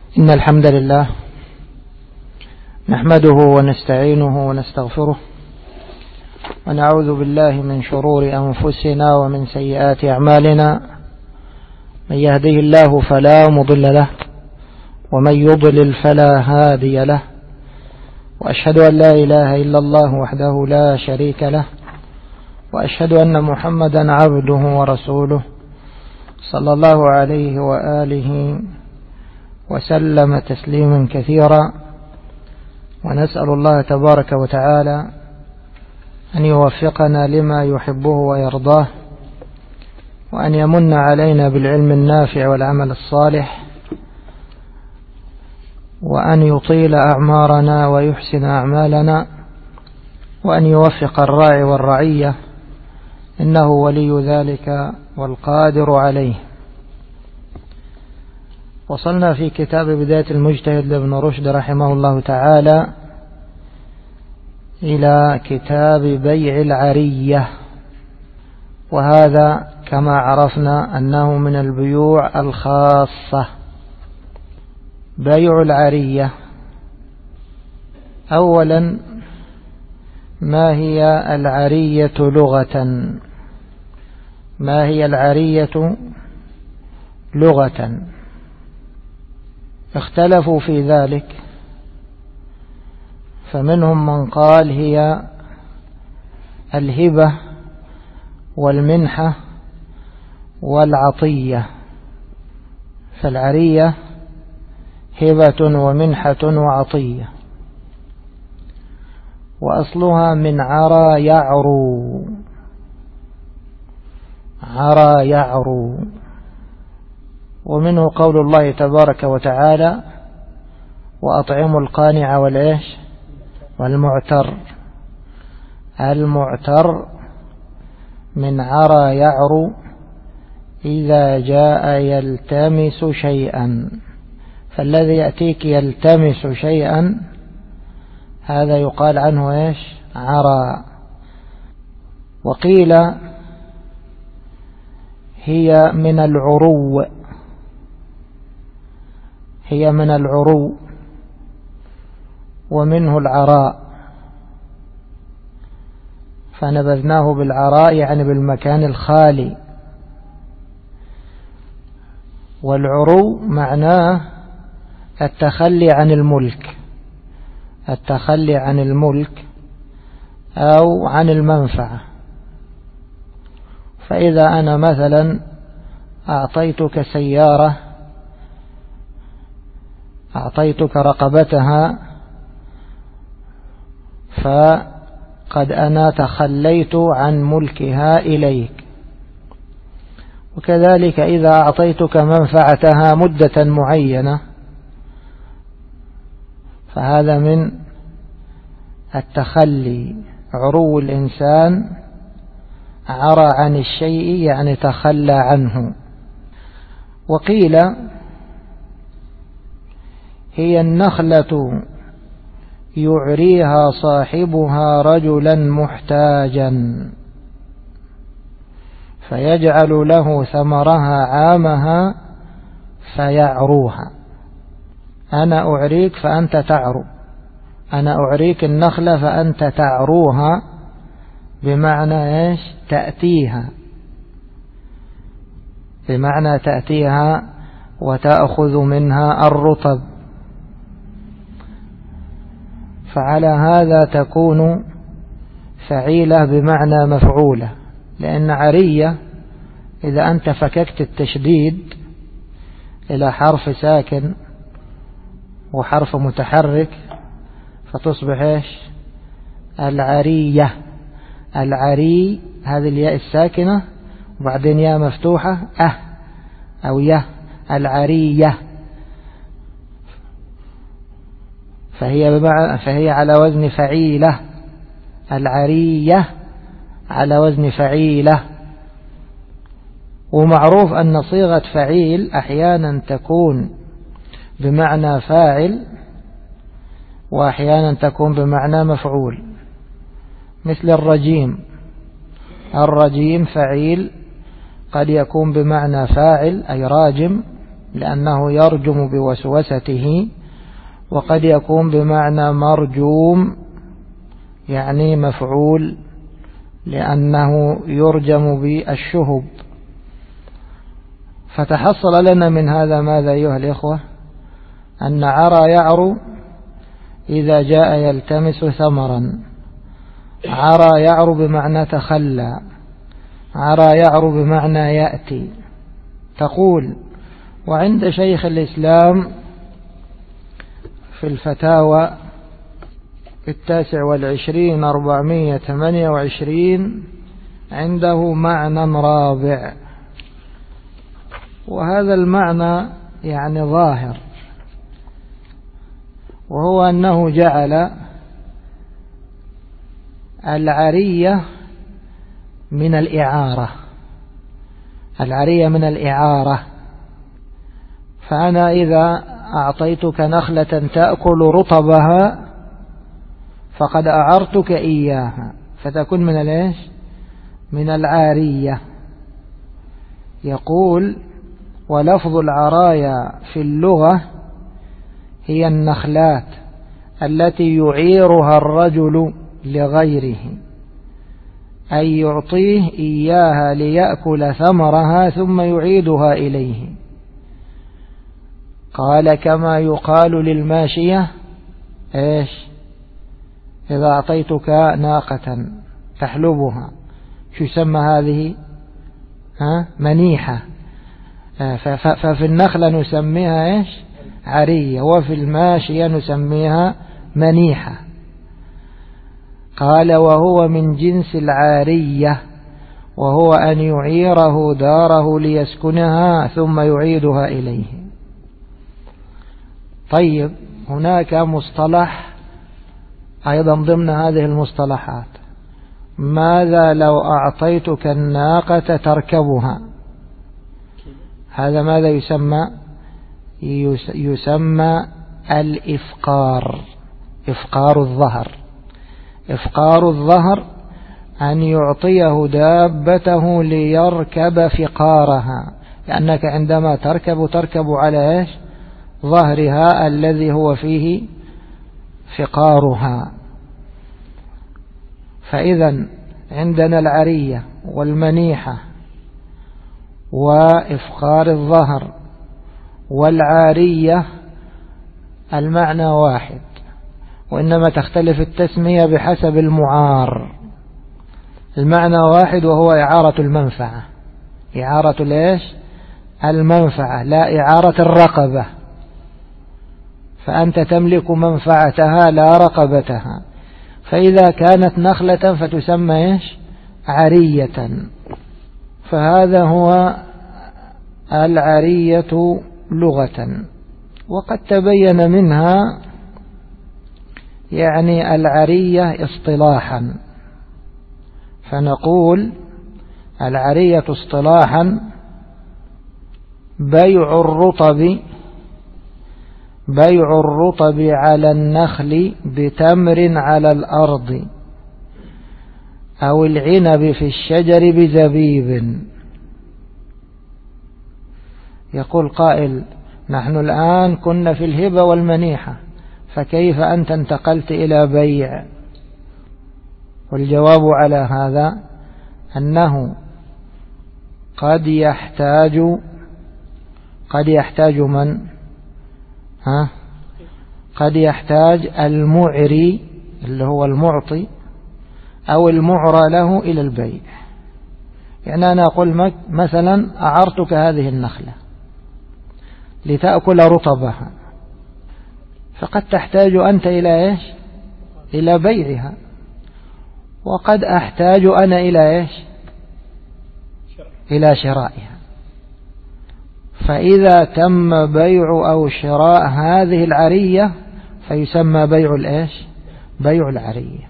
إن الحمد لله نحمده ونستعينه ونستغفره ونعوذ بالله من شرور أنفسنا ومن سيئات أعمالنا. من يهده الله فلا مضل له ومن يضلل فلا هادي له، وأشهد أن لا إله إلا الله وحده لا شريك له، وأشهد أن محمدا عبده ورسوله صلى الله عليه وآله وسلم تسليما كثيرا. ونسأل الله تبارك وتعالى أن يوفقنا لما يحبه ويرضاه، وأن يمن علينا بالعلم النافع والعمل الصالح، وأن يطيل أعمارنا ويحسن أعمالنا، وأن يوفق الراعي والرعية، إنه ولي ذلك والقادر عليه. وصلنا في كتاب بداية المجتهد لابن رشد رحمه الله تعالى إلى كتاب بيع العرية، وهذا كما عرفنا أنه من البيوع الخاصة. بيع العرية، أولا ما هي العرية لغة؟ ما هي العرية لغة؟ اختلفوا في ذلك، فمنهم من قال هي الهبة والمنحة والعطية. فالعرية هبة ومنحة وعطية، وأصلها من عرى يعرو. عرى يعرو. ومنه قول الله تبارك وتعالى: وأطعموا القانع والعيش والمعتر. المعتر من عرى يعرو إذا جاء يلتمس شيئا، فالذي يأتيك يلتمس شيئا هذا يقال عنه إيش؟ عرى. وقيل هي من العرو، هي من العرو، ومنه العراء، فنبذناه بالعراء يعني بالمكان الخالي. والعرو معناه التخلي عن الملك، التخلي عن الملك أو عن المنفعة. فإذا أنا مثلا أعطيتك سيارة، أعطيتك رقبتها، فقد أنا تخليت عن ملكها إليك. وكذلك إذا أعطيتك منفعتها مدة معينة، فهذا من التخلي. عرو الإنسان عرى عن الشيء يعني تخلى عنه. وقيل هي النخلة يعريها صاحبها رجلا محتاجا فيجعل له ثمرها عامها فيعروها. أنا أعريك فأنت تعرو، أنا أعريك النخلة فأنت تعروها، بمعنى إيش؟ تأتيها، بمعنى تأتيها وتأخذ منها الرطب. فعلى هذا تكون فعيلة بمعنى مفعولة، لأن عرية إذا أنت فككت التشديد إلى حرف ساكن وحرف متحرك فتصبح إيش؟ العرية. العري هذه الياء الساكنة وبعدين ياء مفتوحة أو يه، العرية. فهي على وزن فعيلة. العرية على وزن فعيلة. ومعروف أن صيغة فعيل أحيانا تكون بمعنى فاعل وأحيانا تكون بمعنى مفعول، مثل الرجيم. الرجيم فعيل قد يكون بمعنى فاعل أي راجم، لأنه يرجم بوسوسته، وقد يكون بمعنى مرجوم يعني مفعول، لأنه يرجم بالشهب. فتحصل لنا من هذا ماذا أيها الإخوة؟ أن عرى يعرو إذا جاء يلتمس ثمرا، عرى يعرو بمعنى تخلى، عرى يعرو بمعنى يأتي. تقول: وعند شيخ الإسلام في الفتاوى 29 428 عنده معنى رابع، وهذا المعنى يعني ظاهر، وهو أنه جعل العرية من الإعارة، العرية من الإعارة. فأنا إذا أعطيتك نخلة تأكل رطبها فقد أعرتك إياها، فتكون من الإيش؟ من العارية. يقول: ولفظ العرايا في اللغة هي النخلات التي يعيرها الرجل لغيره، أي يعطيه إياها ليأكل ثمرها ثم يعيدها إليه. قال: كما يقال للماشية إيش؟ إذا أعطيتك ناقة تحلبها شو يسمى هذه؟ منيحة. ففي النخلة نسميها إيش؟ عرية، وفي الماشية نسميها منيحة. قال: وهو من جنس العارية، وهو أن يعيره داره ليسكنها ثم يعيدها إليه. طيب، هناك مصطلح أيضا ضمن هذه المصطلحات: ماذا لو أعطيتك الناقة تركبها؟ هذا ماذا يسمى؟ يسمى الإفقار، إفقار الظهر. إفقار الظهر أن يعطيه دابته ليركب فقارها، لأنك عندما تركب على إيش؟ ظهرها الذي هو فيه فقارها. فإذا عندنا العرية والمنيحة وإفقار الظهر والعارية، المعنى واحد، وإنما تختلف التسمية بحسب المعار. المعنى واحد، وهو إعارة المنفعة، إعارة ليش؟ المنفعة، لا إعارة الرقبة. فأنت تملك منفعتها لا رقبتها. فإذا كانت نخلة فتسمى إيش؟ عرية. فهذا هو العرية لغة. وقد تبين منها يعني العرية اصطلاحا، فنقول: العرية اصطلاحا بيع الرطب على النخل بتمر على الأرض، أو العنب في الشجر بزبيب. يقول قائل: نحن الآن كنا في الهبة والمنيحة، فكيف أنت انتقلت إلى بيع؟ والجواب على هذا أنه قد يحتاج من؟ قد يحتاج المعري اللي هو المعطي أو المعرى له إلى البيع. يعني أنا أقول مثلا: أعرتك هذه النخلة لتأكل رطبها، فقد تحتاج أنت إلى إيش؟ إلى بيعها، وقد أحتاج أنا إلى إيش؟ إلى شرائها. فإذا تم بيع أو شراء هذه العرية فيسمى بيع الإيش؟ بيع العرية.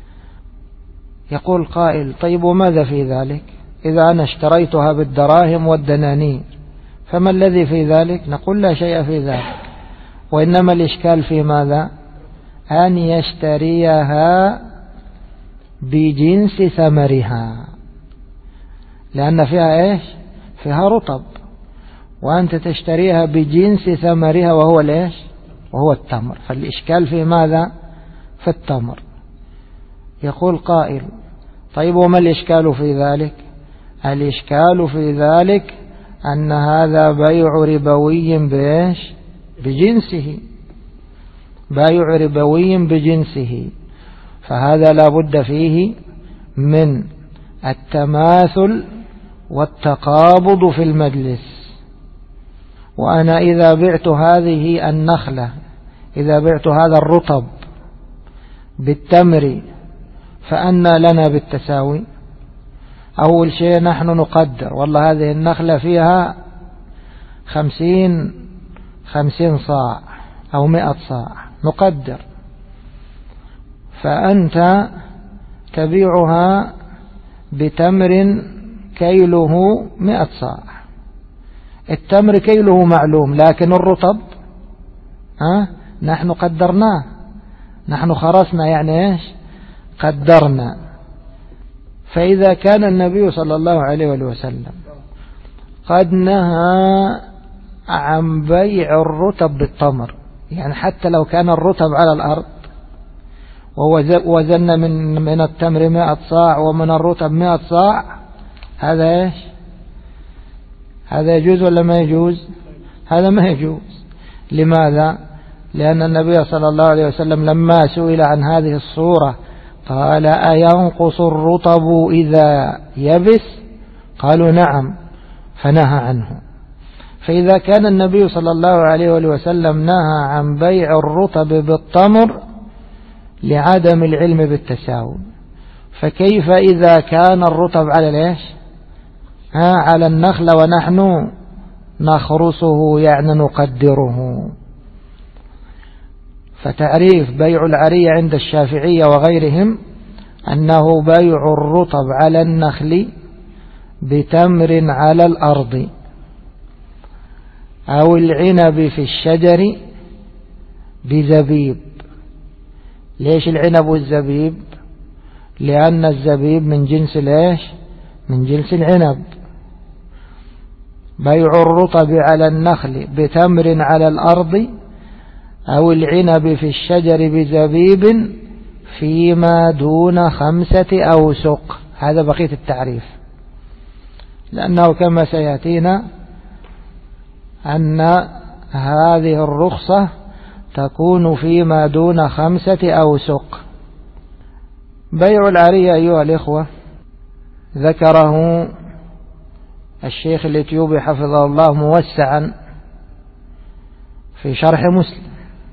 يقول قائل: طيب وماذا في ذلك؟ إذا أنا اشتريتها بالدراهم والدنانير فما الذي في ذلك؟ نقول: لا شيء في ذلك، وإنما الإشكال في ماذا؟ أن يشتريها بجنس ثمرها، لأن فيها إيش؟ فيها رطب، وأنت تشتريها بجنس ثمرها وهو ليش؟ وهو التمر. فالإشكال في ماذا؟ في التمر. يقول قائل: طيب وما الإشكال في ذلك؟ الإشكال في ذلك أن هذا بيع ربوي بإيش؟ بجنسه، بيع ربوي بجنسه، فهذا لا بد فيه من التماثل والتقابض في المجلس. وأنا إذا بعت هذه النخلة، إذا بعت هذا الرطب بالتمر، فأنا لنا بالتساوي؟ أول شيء نحن نقدر والله هذه النخلة فيها 50 صاع أو 100 صاع، نقدر. فأنت تبيعها بتمر كيله 100 صاع. التمر كيله معلوم، لكن الرطب نحن قدرناه، نحن خرسنا، يعني إيش؟ قدرنا. فإذا كان النبي صلى الله عليه وسلم قد نهى عن بيع الرطب بالتمر، يعني حتى لو كان الرطب على الأرض ووزن من التمر 100 صاع ومن الرطب 100 صاع، هذا إيش؟ هذا يجوز ولا ما يجوز؟ هذا ما يجوز. لماذا؟ لأن النبي صلى الله عليه وسلم لما سئل عن هذه الصورة قال: أينقص الرطب إذا يبس؟ قالوا: نعم، فنهى عنه. فإذا كان النبي صلى الله عليه وسلم نهى عن بيع الرطب بالتمر لعدم العلم بالتساوي، فكيف إذا كان الرطب على ليش؟ على النخل ونحن نخرسه، يعني نقدره. فتعريف بيع العرية عند الشافعية وغيرهم أنه بيع الرطب على النخل بتمر على الأرض، أو العنب في الشجر بزبيب. ليش العنب والزبيب؟ لأن الزبيب من جنس ليش؟ من جنس العنب. بيع الرطب على النخل بتمر على الأرض، أو العنب في الشجر بزبيب فيما دون 5 أوسق. هذا بقية التعريف، لأنه كما سيأتينا أن هذه الرخصة تكون فيما دون 5 أوسق. بيع العرية أيها الإخوة ذكره الشيخ الإثيوبي حفظه الله موسعا في شرح مسلم،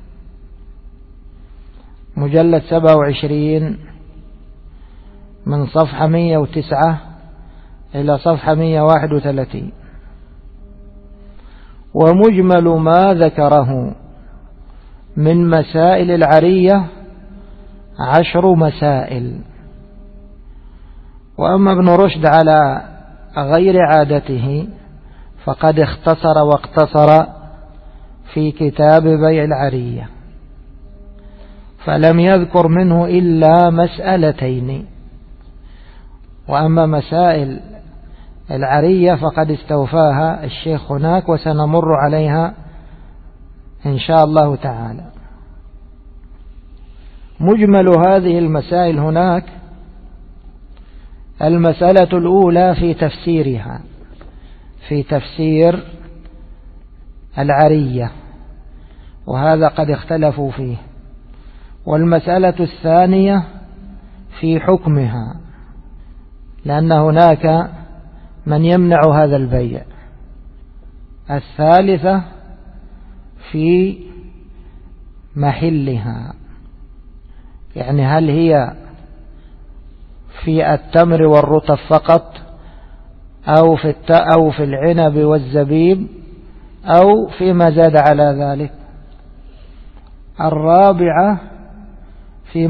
مجلد 27 من صفحة 109 إلى صفحة 131. ومجمل ما ذكره من مسائل العرية 10 مسائل. وأما ابن رشد على غير عادته فقد اختصر واقتصر في كتاب بيع العرية، فلم يذكر منه إلا 2. وأما مسائل العرية فقد استوفاها الشيخ هناك، وسنمر عليها إن شاء الله تعالى. مجمل هذه المسائل هناك: المسألة الأولى في تفسيرها، في تفسير العرية، وهذا قد اختلفوا فيه. والمسألة الثانية في حكمها، لأن هناك من يمنع هذا البيع. الثالثة في محلها، يعني هل هي في التمر والرطب فقط، أو في العنب والزبيب، أو فيما زاد على ذلك. الرابعة في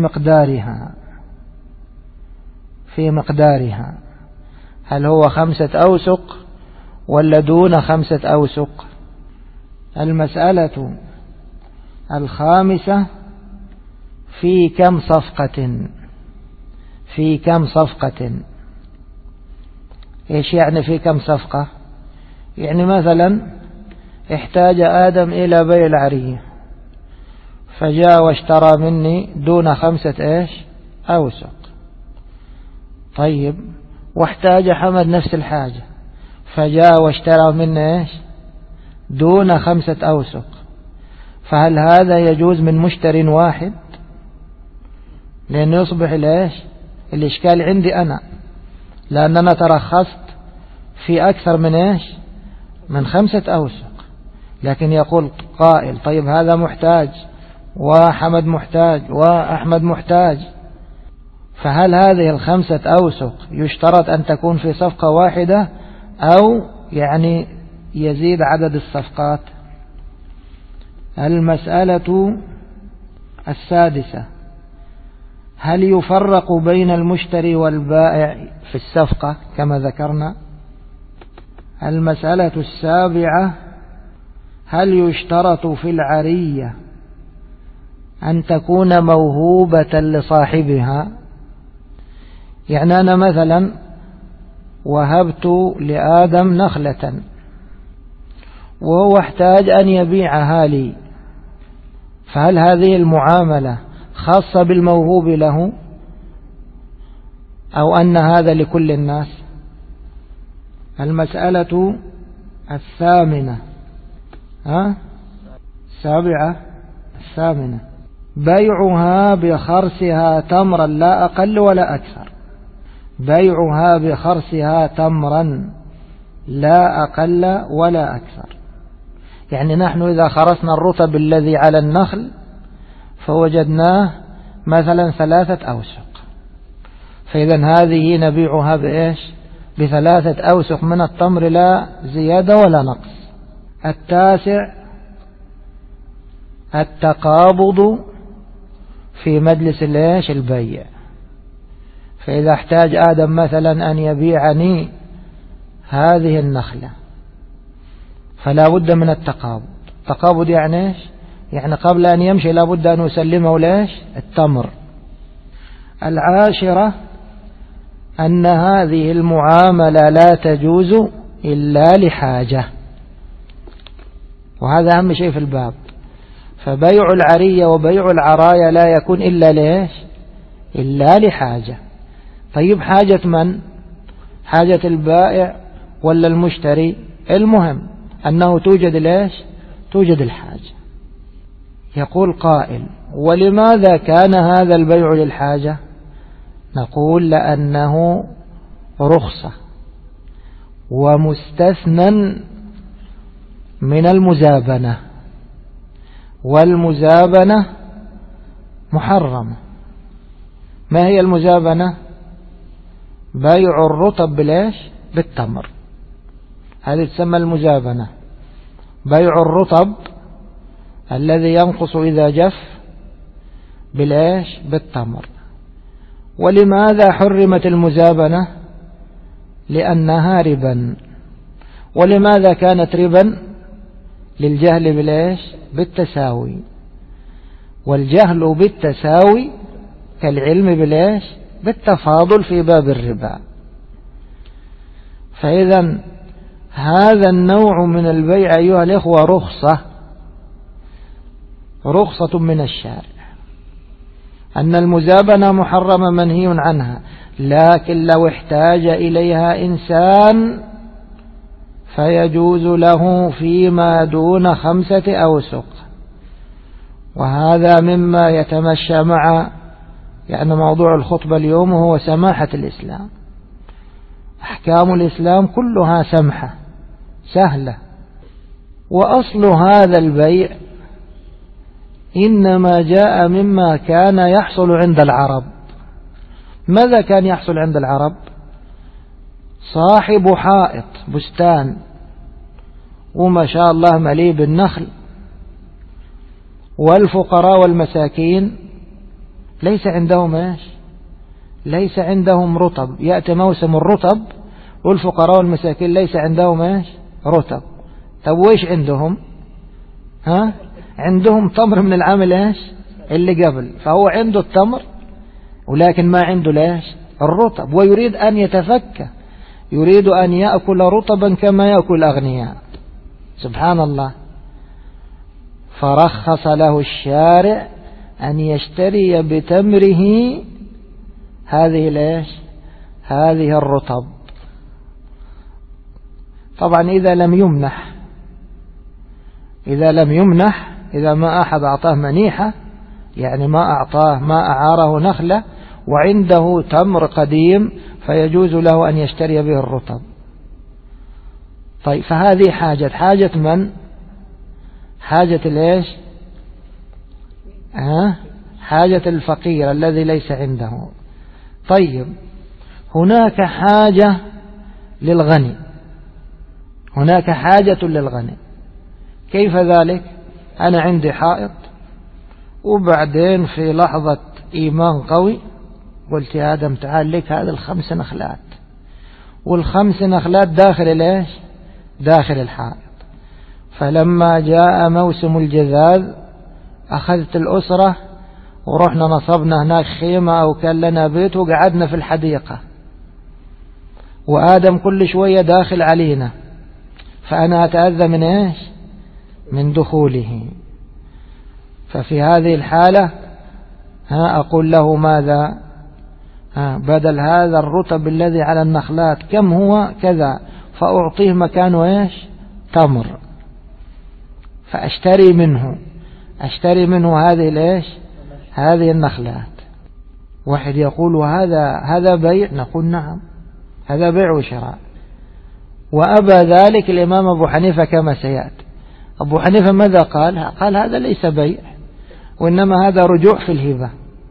مقدارها، هل هو 5 أوسق ولا دون 5 أوسق. المسألة الخامسة في كم صفقة. إيش يعني في كم صفقة؟ يعني مثلا احتاج آدم إلى بيع العرية فجاء واشترى مني دون 5 أوسق. طيب، واحتاج حمد نفس الحاجة فجاء واشترى مني دون 5 أوسق، فهل هذا يجوز من مشتر واحد؟ لأنه يصبح الإشكال عندي أنا، لأننا ترخصت في أكثر من 5 أوسق. لكن يقول قائل طيب هذا محتاج وحمد محتاج وأحمد محتاج، فهل هذه 5 أوسق يشترط أن تكون في صفقة واحدة أو يعني يزيد عدد الصفقات؟ المسألة السادسة: هل يفرق بين المشتري والبائع في الصفقة كما ذكرنا؟ المسألة السابعة: هل يشترط في العرية أن تكون موهوبة لصاحبها؟ يعني أنا مثلا وهبت لآدم نخلة وهو احتاج أن يبيعها لي، فهل هذه المعاملة خاصة بالموهوب له أو أن هذا لكل الناس؟ المسألة الثامنة الثامنة: بيعها بخرسها تمرا لا أقل ولا أكثر. بيعها بخرسها تمرا لا أقل ولا أكثر. يعني نحن إذا خرسنا الرطب الذي على النخل فوجدناه مثلا 3 أوسق، فإذا هذه نبيعها ب3 أوسق من التمر لا زيادة ولا نقص. التاسع: التقابض في مجلس البيع. فإذا احتاج آدم مثلا أن يبيعني هذه النخلة فلا بد من التقابض. التقابض يعني يعني قبل أن يمشي لا بد أن يسلمه التمر. العاشرة: أن هذه المعاملة لا تجوز إلا لحاجة، وهذا أهم شيء في الباب. فبيع العرية وبيع العرايا لا يكون إلا لحاجة. طيب حاجة من؟ حاجة البائع ولا المشتري؟ المهم أنه توجد الحاجة. يقول قائل: ولماذا كان هذا البيع للحاجة؟ نقول: لأنه رخصة ومستثنى من المزابنة، والمزابنة محرمة. ما هي المزابنة؟ بيع الرطب بالتمر، هذه تسمى المزابنة. بيع الرطب الذي ينقص إذا جف بالتمر. ولماذا حرمت المزابنة؟ لأنها ربا. ولماذا كانت ربا؟ للجهل بالتساوي، والجهل بالتساوي كالعلم بالتفاضل في باب الربا. فإذا هذا النوع من البيع أيها الإخوة رخصة من الشارع. أن المزابنة محرمة منهي عنها، لكن لو احتاج إليها إنسان فيجوز له فيما دون 5 أوسق. وهذا مما يتمشى مع موضوع الخطبة اليوم، وهو سماحة الإسلام. أحكام الإسلام كلها سمحة سهلة. وأصل هذا البيع إنما جاء مما كان يحصل عند العرب. ماذا كان يحصل عند العرب؟ صاحب حائط بستان وما شاء الله مليء بالنخل، والفقراء والمساكين ليس عندهم رطب. يأتي موسم الرطب والفقراء والمساكين ليس عندهم رطب. طب وإيش عندهم؟ عندهم تمر من العام اللي قبل، فهو عنده التمر ولكن ما عنده الرطب، ويريد أن يتفكى، يريد أن يأكل رطبا كما يأكل الأغنياء. سبحان الله. فرخص له الشارع أن يشتري بتمره هذه الرطب. طبعا إذا لم يمنح، إذا ما أحد أعطاه منيحة، يعني ما أعاره نخلة وعنده تمر قديم، فيجوز له أن يشتري به الرطب. طيب، فهذه حاجة من؟ حاجة حاجة الفقير الذي ليس عنده. طيب، هناك حاجة للغني، هناك حاجة للغني. كيف ذلك؟ أنا عندي حائط، وبعدين في لحظة إيمان قوي قلت يا آدم تعال لك هذه 5 نخلات، وال5 نخلات داخل الحائط. فلما جاء موسم الجذاذ أخذت الأسرة ورحنا نصبنا هناك خيمة أو كان لنا بيت وقعدنا في الحديقة، وآدم كل شوية داخل علينا، فأنا أتأذى من دخوله. ففي هذه الحالة أقول له ماذا؟ بدل هذا الرطب الذي على النخلات كم هو؟ كذا، فأعطيه مكانه تمر، فأشتري منه هذه النخلات. واحد يقول هذا بيع؟ نقول نعم، هذا بيع وشراء. وأبى ذلك الإمام أبو حنيفة كما سيأتي. أبو حنيفة ماذا قال؟ قال هذا ليس بيع، وإنما هذا رجوع في الهبة.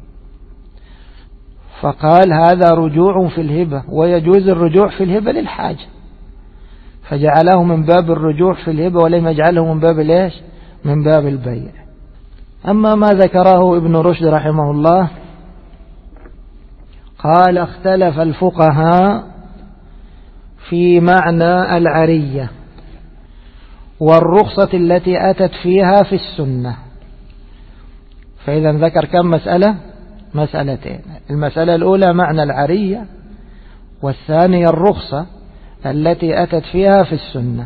فقال هذا رجوع في الهبة، ويجوز الرجوع في الهبة للحاجة، فجعله من باب الرجوع في الهبة ولم يجعله من باب البيع. أما ما ذكره ابن رشد رحمه الله، قال اختلف الفقهاء في معنى العرية والرخصة التي أتت فيها في السنة. فإذا ذكر كم مسألة؟ مسألتين. المسألة الأولى معنى العرية، والثانية الرخصة التي أتت فيها في السنة.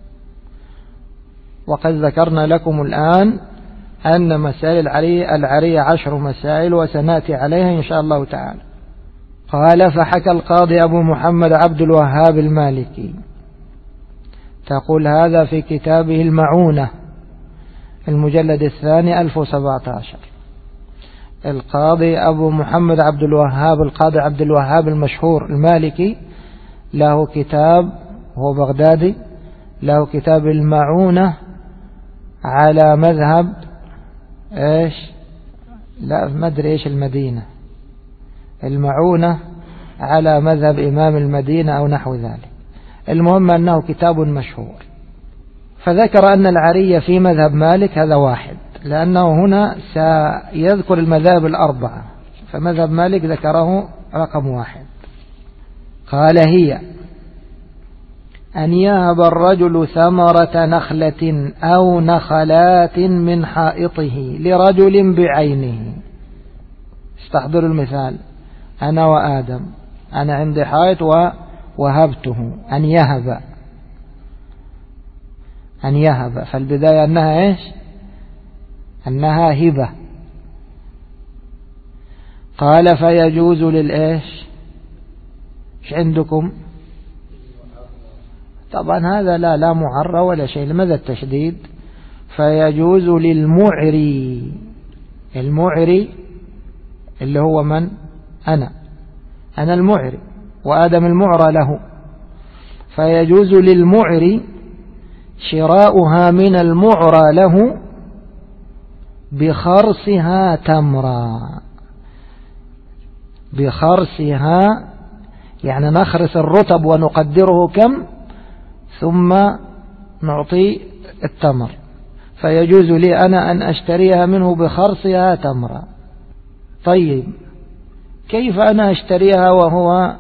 وقد ذكرنا لكم الآن أن مسائل العرية 10 مسائل، وسنأتي عليها إن شاء الله تعالى. قال فحكى القاضي أبو محمد عبد الوهاب المالكي، تقول هذا في كتابه المعونة المجلد 2 1017. القاضي أبو محمد عبد الوهاب، القاضي عبد الوهاب المشهور المالكي، له كتاب، هو بغدادي، له كتاب المعونة على مذهب لا ما أدري المدينة، المعونة على مذهب إمام المدينة أو نحو ذلك. المهم أنه كتاب مشهور. فذكر أن العرية في مذهب مالك هذا واحد، لأنه هنا سيذكر المذاهب 4، فمذهب مالك ذكره رقم 1. قال هي أن يهب الرجل ثمرة نخلة أو نخلات من حائطه لرجل بعينه. استحضروا المثال، أنا وآدم، أنا عندي حائط ووهبته. أن يهب فالبداية أنها أنها هبة. قال فيجوز إيش عندكم؟ طبعا هذا لا معرى ولا شيء، لماذا التشديد؟ فيجوز للمعري، المعري اللي هو من؟ أنا المعري وآدم المعرى له، فيجوز للمعري شراؤها من المعرى له بخرصها تمرا. بخرصها يعني نخرس الرطب ونقدره كم، ثم نعطي التمر. فيجوز لي أنا أن أشتريها منه بخرصها تمرا. طيب، كيف أنا أشتريها وهو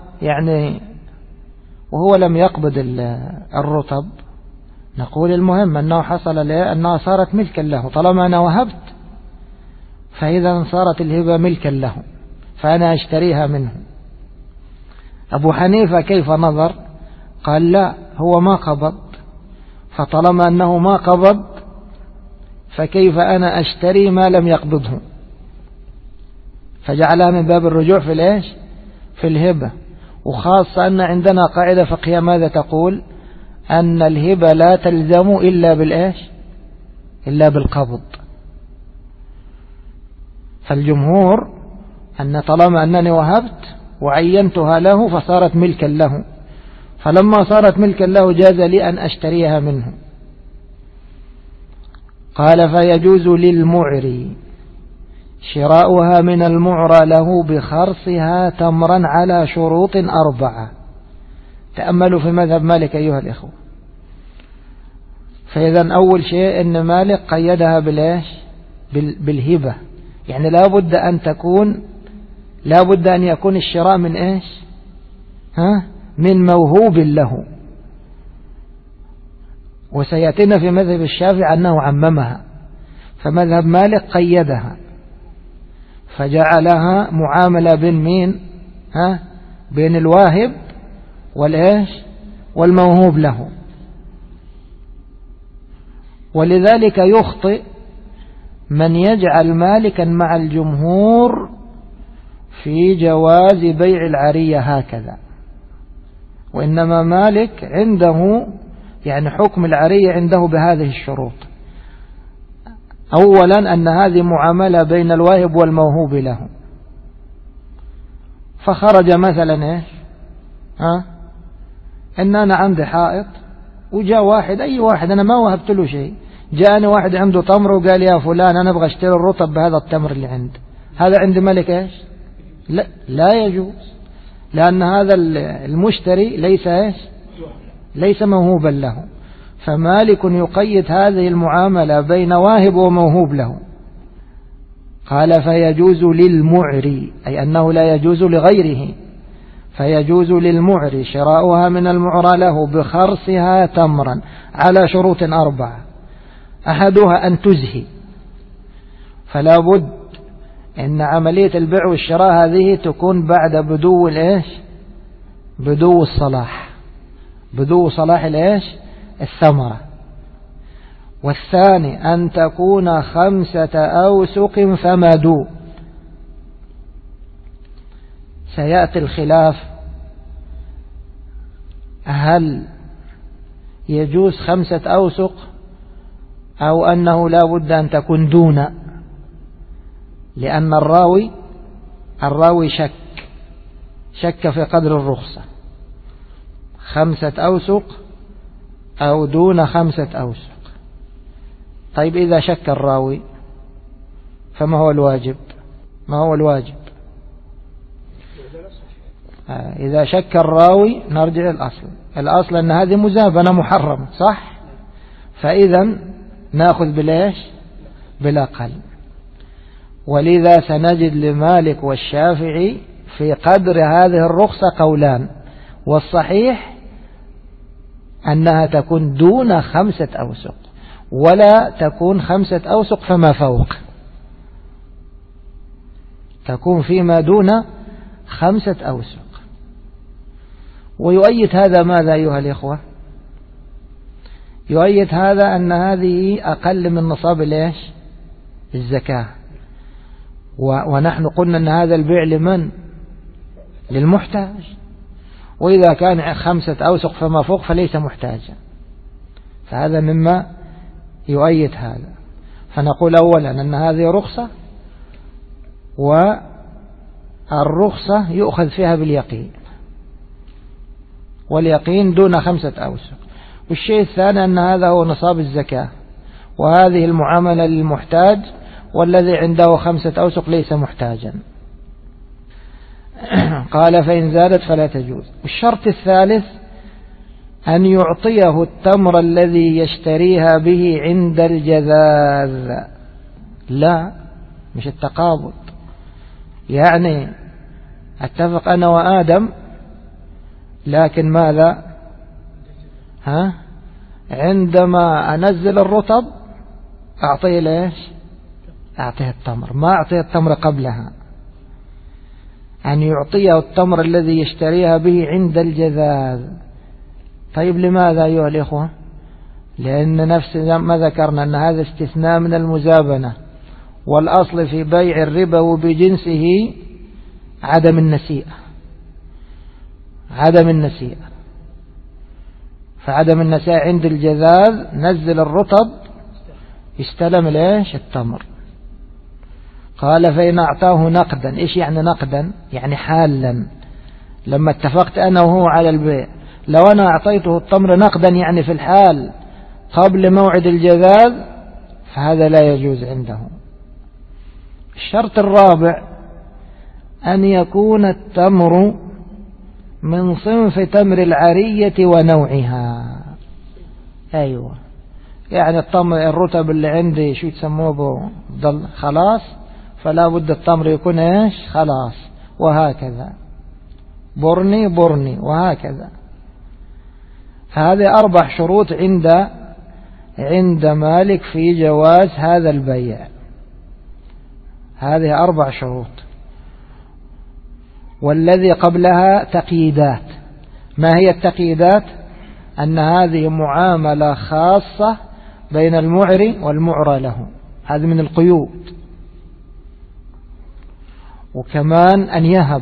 لم يقبض الرطب؟ نقول المهم أنه حصل له أنها صارت ملكا له، طالما أنا وهبت فإذا صارت الهبة ملكا له، فأنا أشتريها منه. أبو حنيفة كيف نظر؟ قال لا، هو ما قبض، فطالما أنه ما قبض فكيف أنا أشتري ما لم يقبضه؟ فجعلها من باب الرجوع في الإيش؟ في الهبة. وخاصة أن عندنا قاعدة فقهية ماذا تقول؟ أن الهبة لا تلزم إلا بالإيش؟ إلا بالقبض. فالجمهور أن طالما أنني وهبت وعينتها له فصارت ملكا له، فلما صارت ملكا له جاز لي أن أشتريها منه. قال فيجوز للمعري شراؤها من المعرى له بخرصها تمرا على شروط 4. تأملوا في مذهب مالك أيها الإخوة. فإذا أول شيء أن مالك قيدها بالإيش؟ بالهبة، يعني لابد أن يكون الشراء من إيش؟ من موهوب له. وسيأتينا في مذهب الشافعي أنه عممها، فمذهب مالك قيدها فجعلها معاملة بين مين؟ بين الواهب والإيش؟ والموهوب له. ولذلك يخطئ من يجعل مالكا مع الجمهور في جواز بيع العرية هكذا، وإنما مالك عنده يعني حكم العرية عنده بهذه الشروط. أولا أن هذه معاملة بين الواهب والموهوب له. فخرج مثلا إيش؟ إن أنا عندي حائط وجاء واحد، أي واحد أنا ما وهبت له شيء، جاءني واحد عنده تمر وقال يا فلان أنا أبغى أشتري الرطب بهذا التمر اللي عندي، هذا عند ملك إيش؟ لا يجوز، لأن هذا المشتري ليس إيش؟ ليس موهوبا له. فمالك يقيد هذه المعاملة بين واهب وموهوب له. قال فيجوز للمعري، أي أنه لا يجوز لغيره. فيجوز للمعري شراؤها من المعرى له بخرصها تمرا على شروط 4. أحدها أن تزهي، فلا بد أن عملية البيع والشراء هذه تكون بعد بدو الإيش؟ بدو الصلاح، بدو صلاح الإيش؟ الثمرة. والثاني أن تكون 5 أوسق فما دون. سيأتي الخلاف هل يجوز 5 أوسق أو أنه لا بد أن تكون دون، لأن الراوي شك في قدر الرخصة، 5 أوسق أو دون 5 أوسق. طيب إذا شك الراوي فما هو الواجب؟ ما هو الواجب؟ إذا شك الراوي نرجع الأصل أن هذه مزابنة محرمة، صح؟ فإذا نأخذ بالإيش؟ بالأقل. ولذا سنجد لمالك والشافعي في قدر هذه الرخصة قولان، والصحيح أنها تكون دون 5 أوسق، ولا تكون 5 أوسق فما فوق، تكون فيما دون 5 أوسق. ويؤيد هذا ماذا أيها الإخوة؟ يؤيد هذا أن هذه أقل من نصاب الإيش؟ الزكاة. ونحن قلنا أن هذا البيع لمن؟ للمحتاج، وإذا كان 5 أوسق فما فوق فليس محتاجا. فهذا مما يؤيد هذا. فنقول أولا أن هذه رخصة، والرخصة يؤخذ فيها باليقين، واليقين دون 5 أوسق. والشيء الثاني أن هذا هو نصاب الزكاة، وهذه المعاملة للمحتاج، والذي عنده 5 أوسق ليس محتاجا. قال فإن زادت فلا تجوز. والشرط الثالث أن يعطيه التمر الذي يشتريها به عند الجذاذ، لا مش التقابض. يعني اتفق أنا وآدم، لكن ماذا؟ عندما أنزل الرطب أعطيه ليش؟ أعطيه التمر، ما أعطيه التمر قبلها. أن يعطيه التمر الذي يشتريها به عند الجذاذ. طيب لماذا أيها الإخوة؟ لأن نفس ما ذكرنا أن هذا استثناء من المزابنة، والأصل في بيع الربا وبجنسه عدم النسيئة، عدم النسيئة. فعدم النسيئة عند الجذاذ نزل الرطب يستلم ليش التمر. قال فإن أعطاه نقدا. إيش يعني نقدا؟ يعني حالا، لما اتفقت أنا وهو على البيع، لو أنا أعطيته التمر نقدا يعني في الحال قبل موعد الجذاذ فهذا لا يجوز عنده. الشرط الرابع أن يكون التمر من صنف تمر العرية ونوعها. أيوة، يعني التمر الرطب اللي عندي شو يسموه ضل خلاص، فلا بد التمر يكون إيش خلاص، وهكذا برني وهكذا. هذه 4 شروط عند مالك في جواز هذا البيع. هذه 4 شروط، والذي قبلها تقييدات. ما هي التقييدات؟ أن هذه معاملة خاصة بين المعري والمعرى له، هذه من القيود. وكمان أن يهب،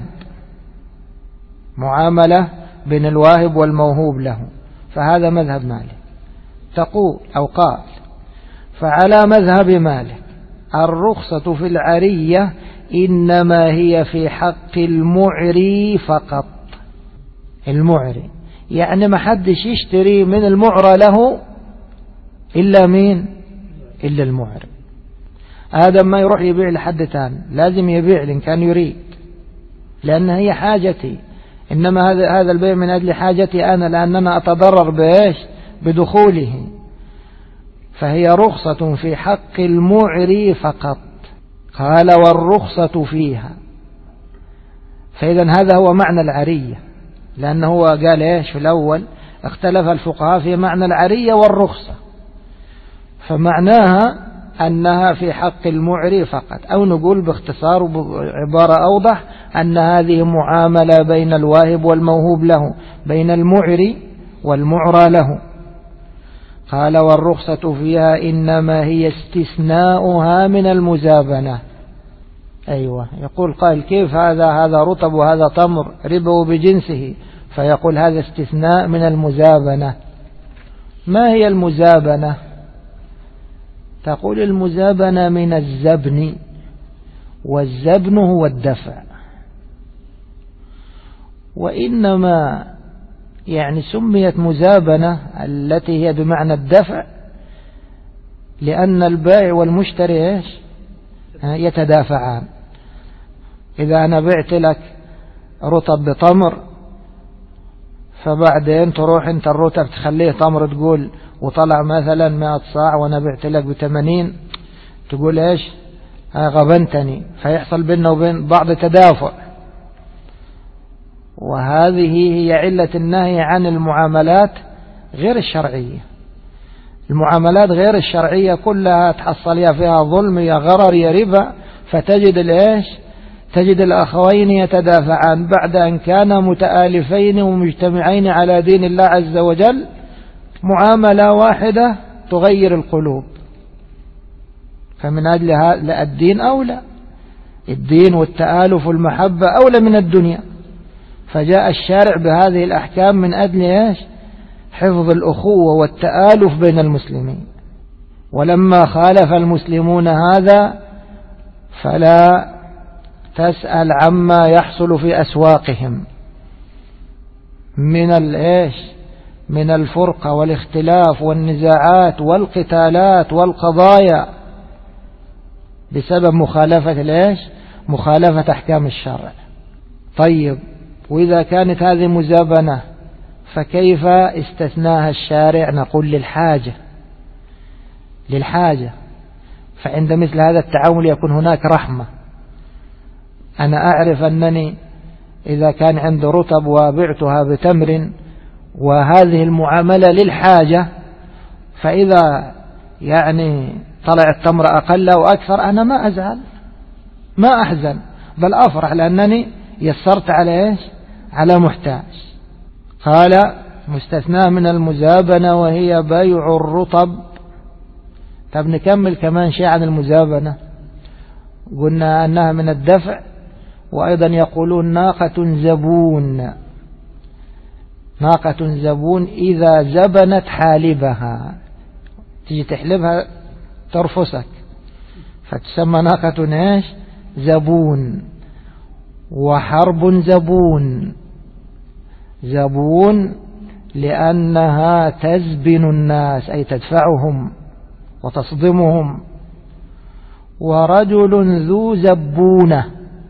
معاملة بين الواهب والموهوب له، فهذا مذهب مالك. تقول أو قال فعلى مذهب مالك الرخصة في العرية إنما هي في حق المعري فقط. المعري يعني ما حدش يشتري من المعرى له إلا مين؟ إلا المعري. آدم ما يروح يبيع لحد تاني، لازم يبيع لإن كان يريد، لأن هي حاجتي. إنما هذا البيع من أجل حاجتي أنا، لأننا أتضرر بإيش؟ بدخوله. فهي رخصة في حق المعري فقط. قال والرخصة فيها. فإذا هذا هو معنى العرية، لأنه هو قال إيش في الأول؟ اختلف الفقهاء في معنى العرية والرخصة، فمعناها أنها في حق المعري فقط، أو نقول باختصار وبعبارة أوضح أن هذه معاملة بين الواهب والموهوب له، بين المعري والمعرى له. قال والرخصة فيها إنما هي استثناؤها من المزابنة. أيوة، يقول قائل كيف هذا رطب وهذا تمر ربا بجنسه، فيقول هذا استثناء من المزابنة. ما هي المزابنة؟ تقول المزابنة من الزبن، والزبن هو الدفع، وإنما يعني سميت مزابنة التي هي بمعنى الدفع لأن البائع والمشتري إيش؟ يتدافعان. إذا أنا بعت لك رطب بتمر، فبعدين تروح أنت الرطب تخليه تمر، تقول وطلع مثلا 100 صاع وأنا بعت لك ب80، تقول إيش؟ غبنتني، فيحصل بيننا وبين بعض تدافع. وهذه هي علة النهي عن المعاملات غير الشرعية. المعاملات غير الشرعية كلها تحصل فيها ظلم يا غرر يا ربا، فتجد الإيش؟ تجد الأخوين يتدافعان بعد أن كانا متآلفين ومجتمعين على دين الله عز وجل. معاملة واحدة تغير القلوب. فمن أجل الدين أولى، الدين والتآلف والمحبة أولى من الدنيا. فجاء الشارع بهذه الأحكام من أجل إيش؟ حفظ الأخوة والتآلف بين المسلمين. ولما خالف المسلمون هذا فلا تسأل عما يحصل في أسواقهم من الفرقة والاختلاف والنزاعات والقتالات والقضايا بسبب مخالفة أحكام الشرع. طيب، وإذا كانت هذه مزابنة فكيف استثناها الشارع؟ نقول للحاجة. فعند مثل هذا التعامل يكون هناك رحمة. أنا أعرف أنني إذا كان عندي رطب وبعتها بتمر وهذه المعاملة للحاجة، فإذا يعني طلع التمر أقل أو أكثر أنا ما أزعل، ما أحزن، بل أفرح، لأنني يسرت على محتاج. قال مستثناه من المزابنة وهي بيع الرطب. طب نكمل كمان شيء عن المزابنة. قلنا أنها من الدفع، وأيضا يقولون ناقة زبون. ناقة زبون إذا زبنت حالبها، تيجي تحلبها ترفسك فتسمى ناقة ايش؟ زبون. وحرب زبون، زبون لأنها تزبن الناس أي تدفعهم وتصدمهم. ورجل ذو زبونة،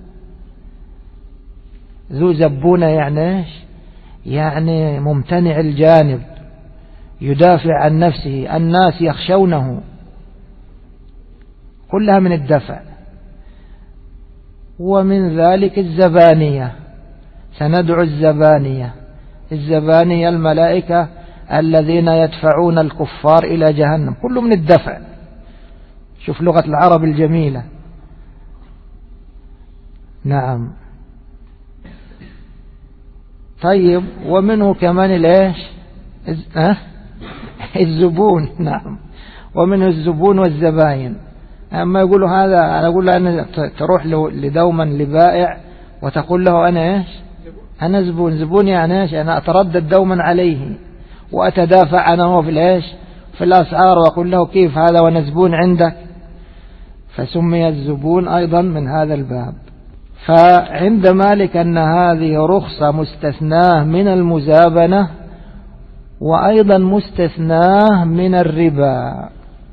ذو زبونة يعني ايش؟ يعني ممتنع الجانب، يدافع عن نفسه، الناس يخشونه، كلها من الدفع. ومن ذلك الزبانية، سندعو الزبانية. الزبانية الملائكة الذين يدفعون الكفار إلى جهنم، كله من الدفع. شوف لغة العرب الجميلة. نعم. طيب ومنه كمان الايش؟ الزبون. نعم، ومنه الزبون والزباين. أما يقولوا هذا، أنا أقول له أنا تروح لدوما لبائع وتقول له أنا إيش؟ أنا زبون. زبون يعني إيش؟ أنا أتردد دوما عليه وأتدافع عنه هو في الإيش؟ في الأسعار، وأقول له كيف هذا وأنا زبون عندك. فسمي الزبون أيضا من هذا الباب. فعند مالك أن هذه رخصة مستثناه من المزابنة، وأيضا مستثناه من الربا.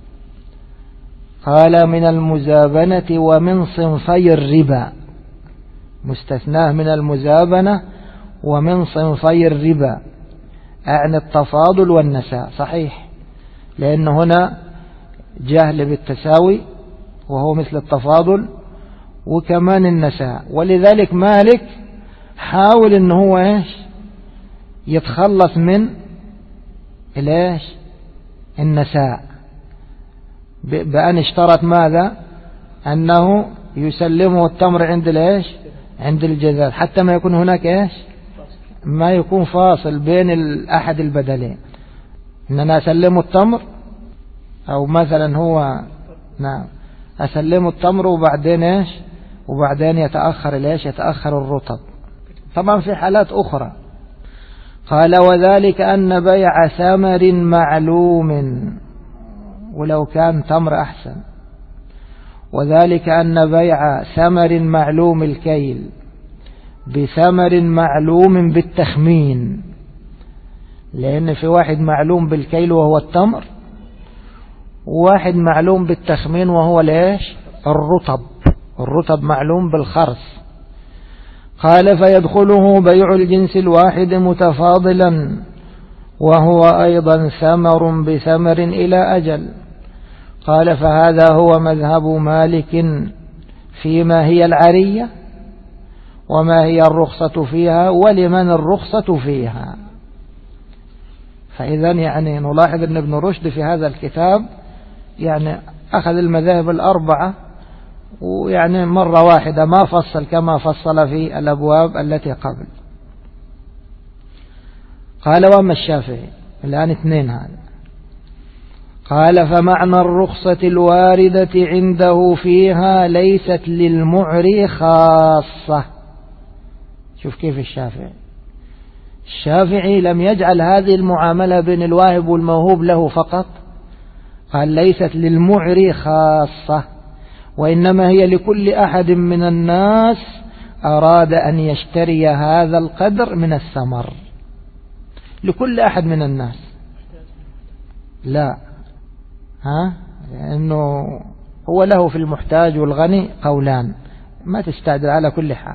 قال من المزابنة ومن صنفي الربا، مستثناه من المزابنة ومن صنفي الربا، أعني التفاضل والنساء. صحيح، لأن هنا جهل بالتساوي وهو مثل التفاضل، وكمان النساء. ولذلك مالك حاول أنه هو إيش؟ يتخلص من الإيش؟ النساء، بأن اشترط ماذا؟ أنه يسلمه التمر عند الإيش؟ عند الجزاز، حتى ما يكون هناك إيش؟ ما يكون فاصل بين أحد البدلين، إن أنا أسلمه التمر، أو مثلا هو نعم أسلمه التمر وبعدين إيش؟ وبعدين يتأخر الإيش؟ يتأخر الرطب. طبعا في حالات أخرى. قال وذلك أن بيع ثمر معلوم، ولو كان تمر أحسن. وذلك أن بيع ثمر معلوم الكيل بثمر معلوم بالتخمين، لأن في واحد معلوم بالكيل وهو التمر، وواحد معلوم بالتخمين وهو ليش؟ الرطب. الرطب معلوم بالخرس. قال فيدخله بيع الجنس الواحد متفاضلا، وهو أيضا ثمر بثمر إلى أجل. قال فهذا هو مذهب مالك فيما هي العرية، وما هي الرخصة فيها، ولمن الرخصة فيها. فإذا يعني نلاحظ أن ابن رشد في هذا الكتاب يعني أخذ المذاهب الأربعة، ويعني مرة واحدة ما فصل كما فصل في الأبواب التي قبل. قال وأما الشافعي، الآن اثنين هذا. قال فمعنى الرخصة الواردة عنده فيها ليست للمعري خاصة. شوف كيف الشافعي لم يجعل هذه المعاملة بين الواهب والموهوب له فقط، قال ليست للمعري خاصة، وإنما هي لكل أحد من الناس أراد أن يشتري هذا القدر من الثمر. لكل أحد من الناس، لا لأنه هو له في المحتاج والغني قولان، ما تستعجل على كل حال.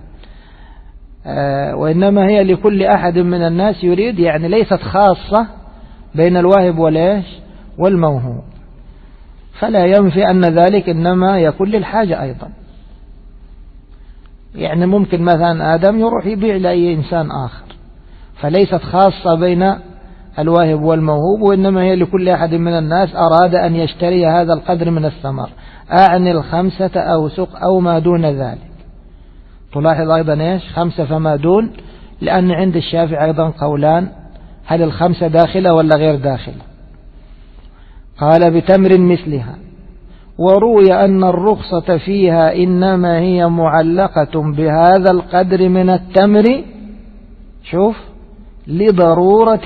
وإنما هي لكل أحد من الناس يريد، يعني ليست خاصة بين الواهب والموهوب. فلا ينفي أن ذلك إنما يكون للحاجة أيضا. يعني ممكن مثلا آدم يروح يبيع لأي إنسان آخر، فليست خاصة بين الواهب والموهوب، وإنما هي لكل أحد من الناس أراد أن يشتري هذا القدر من الثمر، أعني 5 أوسق أو ما دون ذلك. تلاحظ أيضا 5 فما دون، لأن عند الشافعي أيضا قولان هل الخمسة داخلة ولا غير داخلة؟ قال بتمر مثلها. وروي أن الرخصة فيها إنما هي معلقة بهذا القدر من التمر، شوف، لضرورة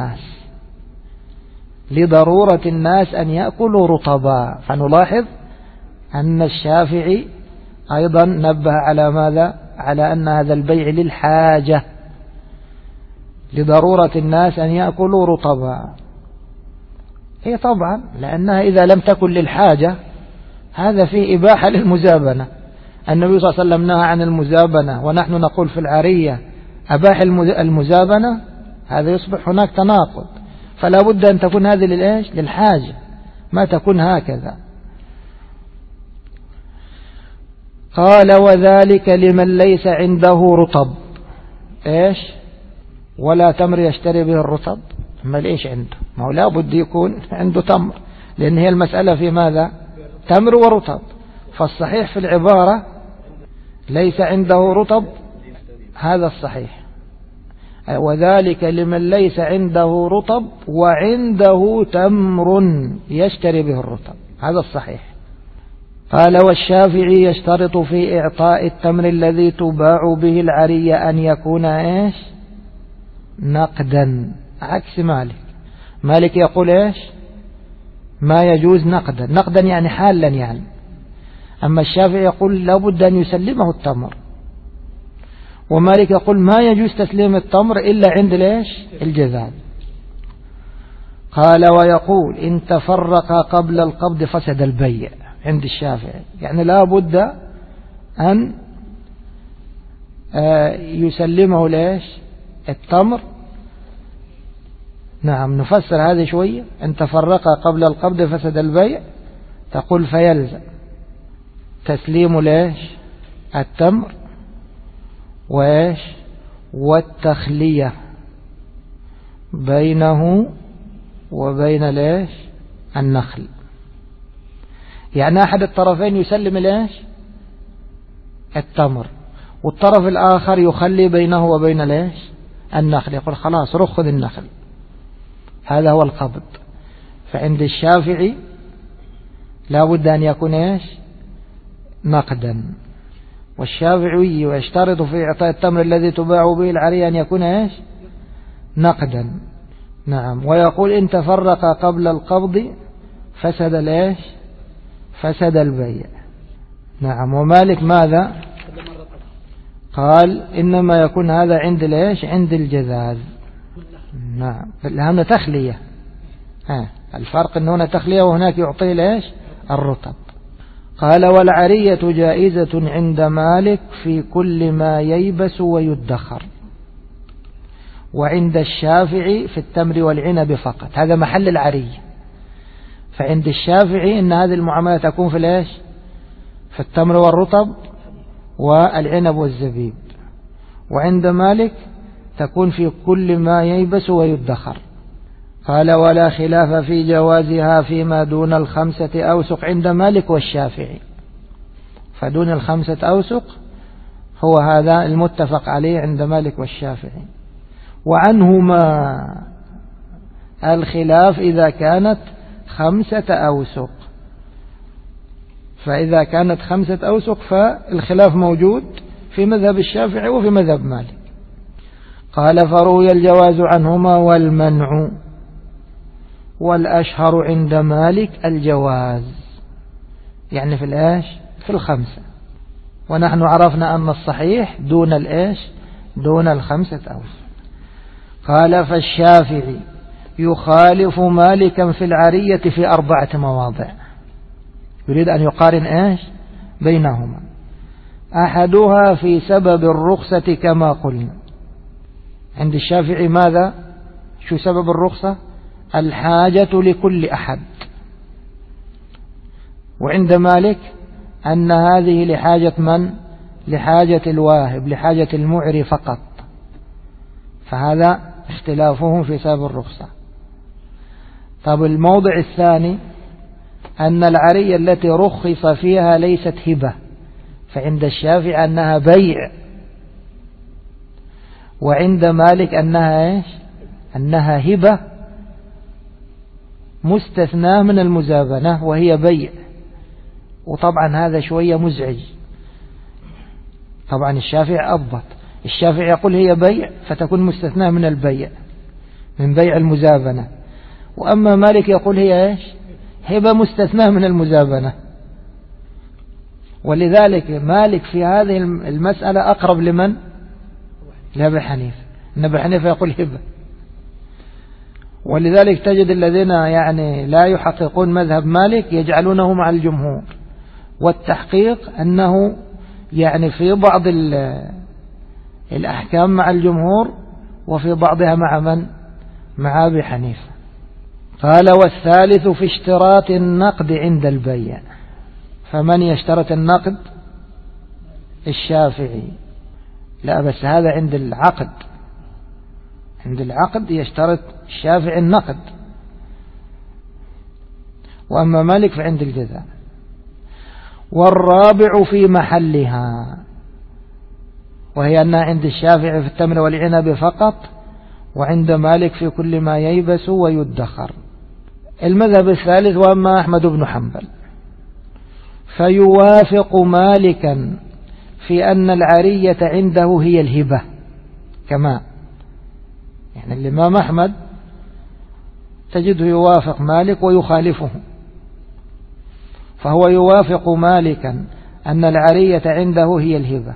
الناس أن يأكلوا رطبا. فنلاحظ أن الشافعي أيضا نبه على ماذا؟ على أن هذا البيع للحاجة، لضرورة الناس أن يأكلوا رطبا. هي طبعا لأنها إذا لم تكن للحاجة هذا فيه إباحة للمزابنة. النبي صلى الله عليه وسلم نهى عن المزابنة ونحن نقول في العارية أباح المزابنة، هذا يصبح هناك تناقض. فلا بد أن تكون هذه للحاجة، ما تكون هكذا. قال وذلك لمن ليس عنده رطب، إيش؟ ولا تمر يشتري به الرطب، ما ليش عنده؟ ما هو لا بد يكون عنده تمر، لأن هي المسألة في ماذا؟ تمر ورطب. فالصحيح في العبارة ليس عنده رطب، هذا الصحيح. وذلك لمن ليس عنده رطب وعنده تمر يشتري به الرطب، هذا الصحيح. قال والشافعي يشترط في إعطاء التمر الذي تباع به العرية أن يكون إيش؟ نقدا، عكس مالك. مالك يقول إيش؟ ما يجوز نقدا يعني حالا يعني. أما الشافعي يقول لابد أن يسلمه التمر، ومالك يقول ما يجوز تسليم التمر إلا عند ليش؟ الجذاذ. قال ويقول إن تفرق قبل القبض فسد البيع عند الشافعي، يعني لا بد أن يسلمه ليش؟ التمر. نعم، نفسر هذه شوية. إن تفرق قبل القبض فسد البيع، تقول فيلزم تسليم ليش؟ التمر وإيش؟ والتخلية بينه وبين ليش؟ النخل. يعني أحد الطرفين يسلم ليش؟ التمر، والطرف الآخر يخلي بينه وبين ليش؟ النخل، يقول خلاص رخذ النخل، هذا هو القبض. فعند الشافعي لا بد أن يكون إيش؟ نقدا. والشافعي يشترط في إعطاء التمر الذي تباع به العرية أن يكون إيش؟ نقدا. نعم. ويقول إن تفرق قبل القبض فسد ليش؟ فسد البيع. نعم. ومالك ماذا قال؟ إنما يكون هذا عند ليش؟ عند الجذاذ. نعم. هنا تخلية، الفرق أن هنا تخلية وهناك يعطيه ليش؟ الرطب. قال والعرية جائزة عند مالك في كل ما ييبس ويدخر، وعند الشافعي في التمر والعنب فقط. هذا محل العرية. فعند الشافعي إن هذه المعاملة تكون في ليش؟ في التمر والرطب والعنب والزبيب. وعند مالك تكون في كل ما ييبس ويدخر. قال ولا خلاف في جوازها فيما دون 5 أوسق عند مالك والشافعي. فدون 5 أوسق هو هذا المتفق عليه عند مالك والشافعي. وعنهما الخلاف إذا كانت 5 أوسق. فإذا كانت 5 أوسق فالخلاف موجود في مذهب الشافعي وفي مذهب مالك. قال فروي الجواز عنهما والمنع، والأشهر عند مالك الجواز، يعني في الإيش؟ في 5. ونحن عرفنا أن الصحيح دون الإيش؟ دون 5 أوسق. قال فالشافعي يخالف مالكا في العرية في 4 مواضع، يريد أن يقارن إيش؟ بينهما. أحدها في سبب الرخصة كما قلنا. عند الشافعي ماذا؟ شو سبب الرخصة؟ الحاجة لكل أحد. وعند مالك أن هذه لحاجة من؟ لحاجة الواهب، لحاجة المعري فقط. فهذا اختلافهم في سبب الرخصة. طب الموضع الثاني أن العرية التي رخص فيها ليست هبة، فعند الشافعي أنها بيع، وعند مالك أنها إيش؟ أنها هبة مستثناة من المزابنة وهي بيع. وطبعا هذا شوية مزعج. طبعا الشافعي أضبط، الشافعي يقول هي بيع فتكون مستثناة من البيع، من بيع المزابنة. وأما مالك يقول هي إيش؟ هبة مستثناة من المزابنة. ولذلك مالك في هذه المسألة أقرب لمن؟ لأبي حنيفة. أبي حنيفة يقول هبة. ولذلك تجد الذين يعني لا يحققون مذهب مالك يجعلونه مع الجمهور، والتحقيق أنه يعني في بعض الأحكام مع الجمهور وفي بعضها مع من؟ مع أبي حنيفة. قال والثالث في اشتراط النقد عند البيع. فمن يشترط النقد؟ الشافعي. لا بس هذا عند العقد، عند العقد يشترط الشافعي النقد، وأما مالك فعند الجزاء. والرابع في محلها، وهي أنها عند الشافعي في التمر والعنب فقط، وعند مالك في كل ما ييبس ويدخر. المذهب الثالث وأما أحمد بن حنبل فيوافق مالكا في أن العرية عنده هي الهبة كما يعني الإمام أحمد تجده يوافق مالك ويخالفه، فهو يوافق مالكا أن العرية عنده هي الهبة،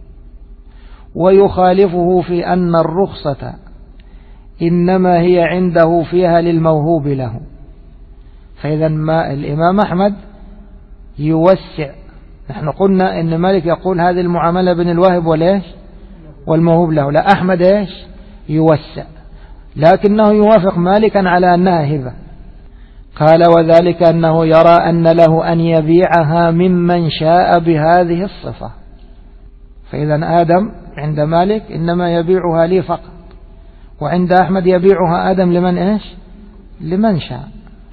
ويخالفه في أن الرخصة إنما هي عنده فيها للموهوب له. فإذا ما الإمام أحمد يوسع. نحن قلنا إن مالك يقول هذه المعاملة بين الواهب وليش والموهوب له، لا أحمد إيش يوسع، لكنه يوافق مالكا على أنها هبة. قال وذلك أنه يرى أن له أن يبيعها ممن شاء بهذه الصفة. فإذا آدم عند مالك إنما يبيعها لي فقط، وعند أحمد يبيعها آدم لمن إيش؟ لمن شاء.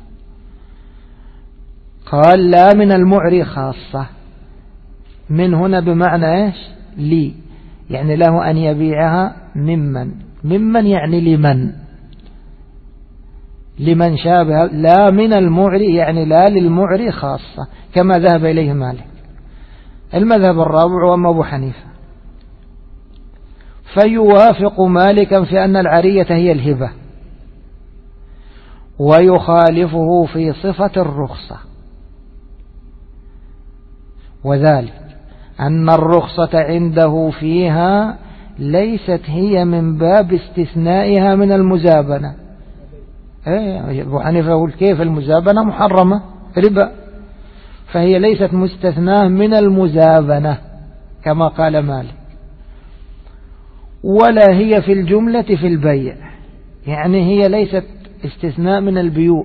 قال لا من المعري خاصة. من هنا بمعنى إيش؟ لي، يعني له أن يبيعها ممن يعني لمن شابه. لا من المعري يعني لا للمعري خاصة كما ذهب إليه مالك. المذهب الرابع وأما أبو حنيفة فيوافق مالكا في أن العرية هي الهبة، ويخالفه في صفة الرخصة، وذلك أن الرخصة عنده فيها ليست هي من باب استثنائها من المزابنة. أبو حنيفة يقول كيف المزابنة محرمة ربا، فهي ليست مستثناة من المزابنة كما قال مالك، ولا هي في الجملة في البيع، يعني هي ليست استثناء من البيوع،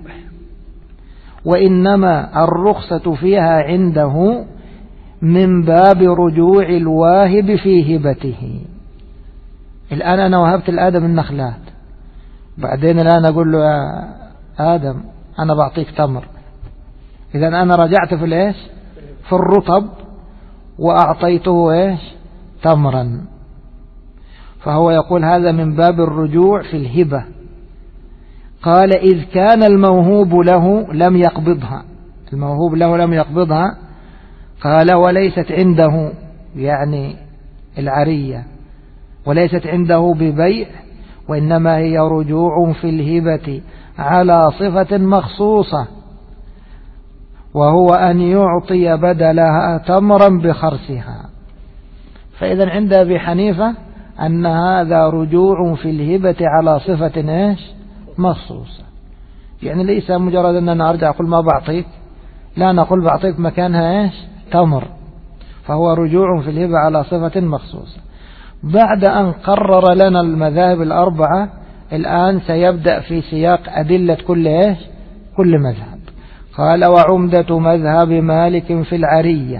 وإنما الرخصة فيها عنده من باب رجوع الواهب في هبته. الآن أنا وهبت الآدم النخلات، بعدين الآن أقول له يا آدم أنا بعطيك تمر، إذن أنا رجعت في الإيش؟ في الرطب وأعطيته إيش؟ تمرا. فهو يقول هذا من باب الرجوع في الهبة. قال إذ كان الموهوب له لم يقبضها، الموهوب له لم يقبضها. قال وليست عنده يعني العرية، وليست عنده ببيع، وإنما هي رجوع في الهبة على صفة مخصوصة، وهو أن يعطي بدلها تمرا بخرسها. فإذا عند أبي حنيفة أن هذا رجوع في الهبة على صفة إيش؟ مخصوصة، يعني ليس مجرد أننا أرجع أقول ما بعطيك، لا نقول بعطيك مكانها إيش؟ تمر. فهو رجوع في الهبة على صفة مخصوصة. بعد أن قرر لنا المذاهب الأربعة الآن سيبدأ في سياق أدلة كل إيش؟ كل مذهب. قال وعمدة مذهب مالك في العرية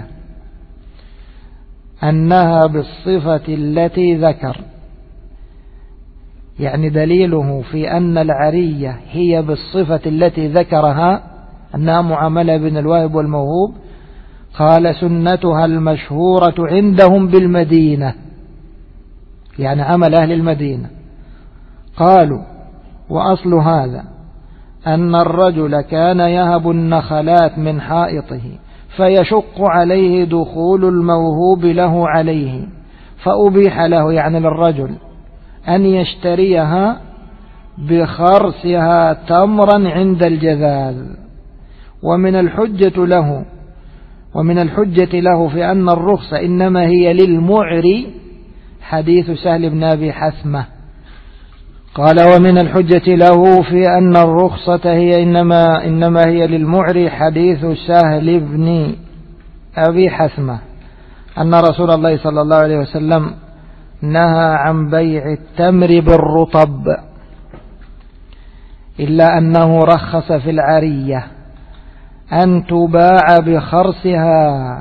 أنها بالصفة التي ذكر، يعني دليله في أن العرية هي بالصفة التي ذكرها أنها معاملة بين الواهب والموهوب. قال سنتها المشهورة عندهم بالمدينة، يعني عمل أهل المدينة. قالوا وأصل هذا أن الرجل كان يهب النخلات من حائطه فيشق عليه دخول الموهوب له عليه، فأبيح له يعني للرجل أن يشتريها بخرسها تمرا عند الجذاذ. ومن الحجة له في أن الرخصة إنما هي للمعري حديث سهل بن أبي حثمة. قال ومن الحجة له في أن الرخصة هي إنما هي للمعري حديث سهل بن أبي حثمة أن رسول الله صلى الله عليه وسلم نهى عن بيع التمر بالرطب، إلا أنه رخص في العرية أن تباع بخرسها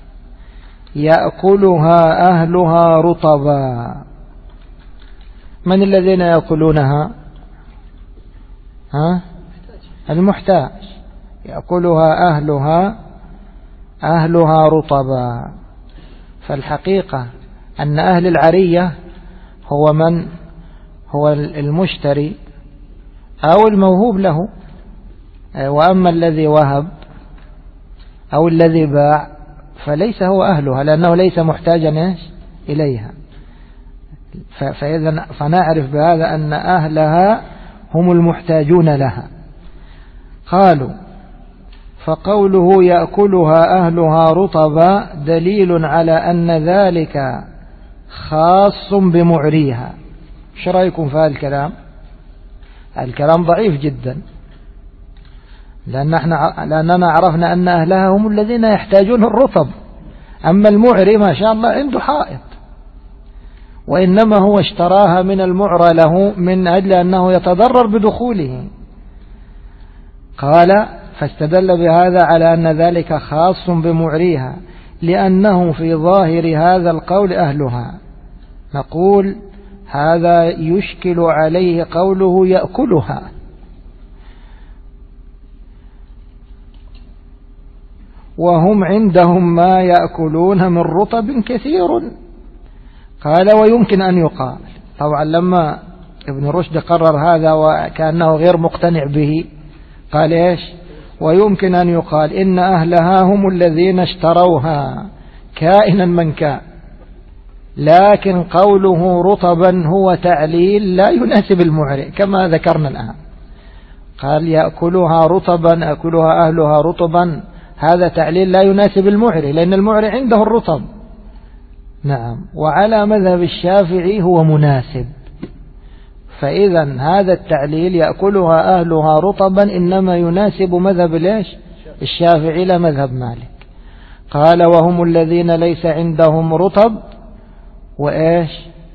يأكلها أهلها رطبا. من الذين يأكلونها؟ المحتاج، يأكلها أهلها رطبا. فالحقيقة أن أهل العرية هو المشتري أو الموهوب له، وأما الذي وهب أو الذي باع فليس هو أهلها، لأنه ليس محتاجا إليها. فنعرف بهذا أن أهلها هم المحتاجون لها. قالوا فقوله يأكلها أهلها رطبا دليل على أن ذلك خاص بمعريها. ايش رأيكم في هذا الكلام؟ الكلام ضعيف جدا، لأننا عرفنا أن أهلها هم الذين يحتاجون الرطب، أما المعري ما شاء الله عنده حائط، وإنما هو اشتراها من المعرى له من أجل أنه يتضرر بدخوله. قال فاستدل بهذا على أن ذلك خاص بمعريها لأنه في ظاهر هذا القول أهلها. نقول هذا يشكل عليه قوله يأكلها، وهم عندهم ما يأكلون من رطب كثير. قال ويمكن أن يقال، طبعا لما ابن رشد قرر هذا وكأنه غير مقتنع به قال إيش؟ ويمكن أن يقال إن أهلها هم الذين اشتروها كائنا من كان، لكن قوله رطبا هو تعليل لا يناسب المعري كما ذكرنا الآن. قال يأكلها رطبا، أكلها أهلها رطبا، هذا تعليل لا يناسب المعري، لأن المعري عنده الرطب. نعم، وعلى مذهب الشافعي هو مناسب. فإذا هذا التعليل يأكلها أهلها رطبا إنما يناسب مذهب الشافعي لا مذهب مالك. قال وهم الذين ليس عندهم رطب وإيش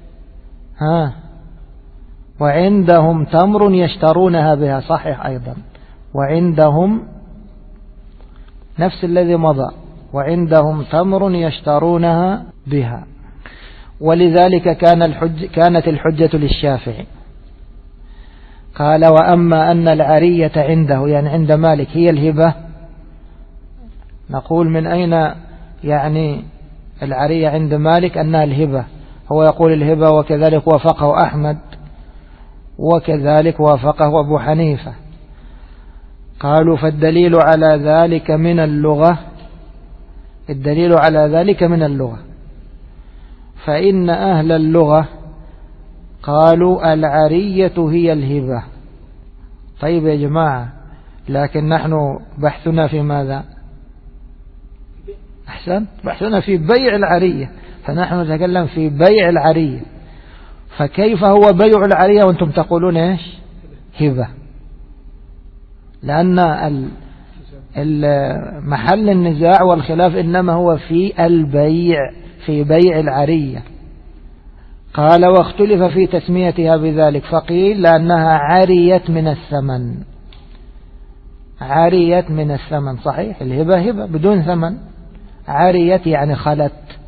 وعندهم تمر يشترونها بها، صحيح أيضا، وعندهم نفس الذي مضى، وعندهم تمر يشترونها بها. ولذلك كانت الحجة للشافعي. قال وأما أن العرية عنده يعني عند مالك هي الهبة، نقول من أين يعني العرية عند مالك أنها الهبة؟ هو يقول الهبة، وكذلك وافقه أحمد، وكذلك وافقه أبو حنيفة. قالوا فالدليل على ذلك من اللغة، الدليل على ذلك من اللغة، فإن أهل اللغة قالوا العرية هي الهبة. طيب يا جماعة، لكن نحن بحثنا في ماذا؟ أحسن، بحثنا في بيع العرية، فنحن نتكلم في بيع العرية. فكيف هو بيع العرية وأنتم تقولون إيش؟ هبة؟ لأن محل النزاع والخلاف إنما هو في البيع، في بيع العرية. قال واختلف في تسميتها بذلك، فقيل لأنها عريت من الثمن، عريت من الثمن. صحيح، الهبة هبة بدون ثمن، عريت يعني خلت،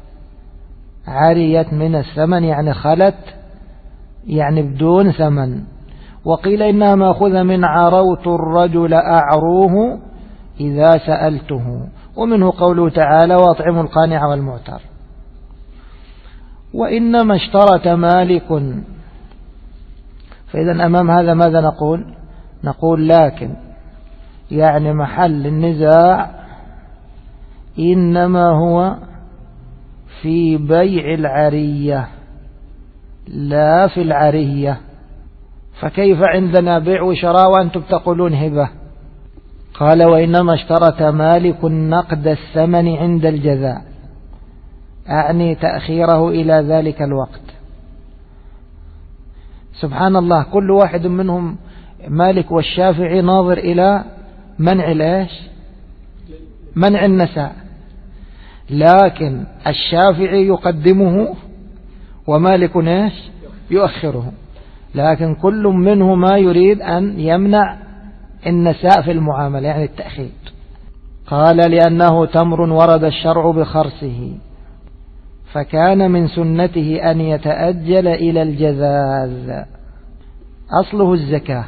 عريت من الثمن يعني خلت يعني بدون ثمن. وقيل إنها مأخوذة من عروت الرجل أعروه إذا سألته، ومنه قوله تعالى واطعموا القانع والمعتر. وإنما اشترط مالك فإذا أمام هذا ماذا نقول؟ نقول لكن يعني محل النزاع إنما هو في بيع العرية لا في العرية. فكيف عندنا بيع وشراء وأنتم تقولون هبة؟ قال وإنما اشترط مالك نقد الثمن عند الجزاء، أعني تأخيره إلى ذلك الوقت. سبحان الله، كل واحد منهم مالك والشافعي ناظر إلى منع الإيش؟ منع النساء، لكن الشافعي يقدمه ومالك إيش؟ يؤخره، لكن كل منهما يريد أن يمنع النساء في المعاملة يعني التأخير. قال لأنه تمر ورد الشرع بخرسه فكان من سنته أن يتأجل إلى الجذاذ. أصله الزكاة،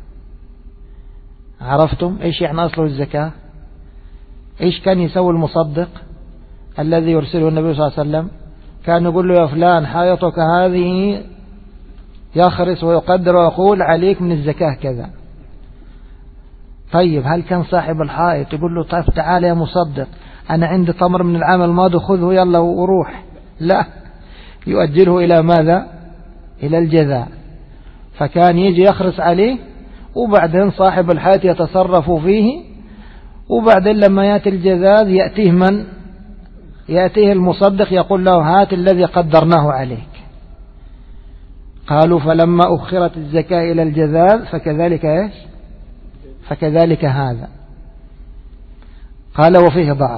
عرفتم إيش يعني أصله الزكاة؟ إيش كان يسوي المصدق الذي يرسله النبي صلى الله عليه وسلم؟ كان يقول له يا فلان حائطك هذه يخرس ويقدر ويقول عليك من الزكاة كذا. طيب هل كان صاحب الحائط يقول له طيب تعال يا مصدق أنا عندي تمر من العام الماضي خذه يلا وروح؟ لا، يؤجله إلى ماذا؟ إلى الجذاء. فكان يجي يخرس عليه وبعدين صاحب الحائط يتصرف فيه، وبعدين لما يأتي الجذاذ يأتيه من؟ يأتيه المصدق يقول له هات الذي قدرناه عليك. قالوا فلما أخرت الزكاة إلى الجذاذ فكذلك إيش؟ فكذلك هذا. قال وفيه ضعف.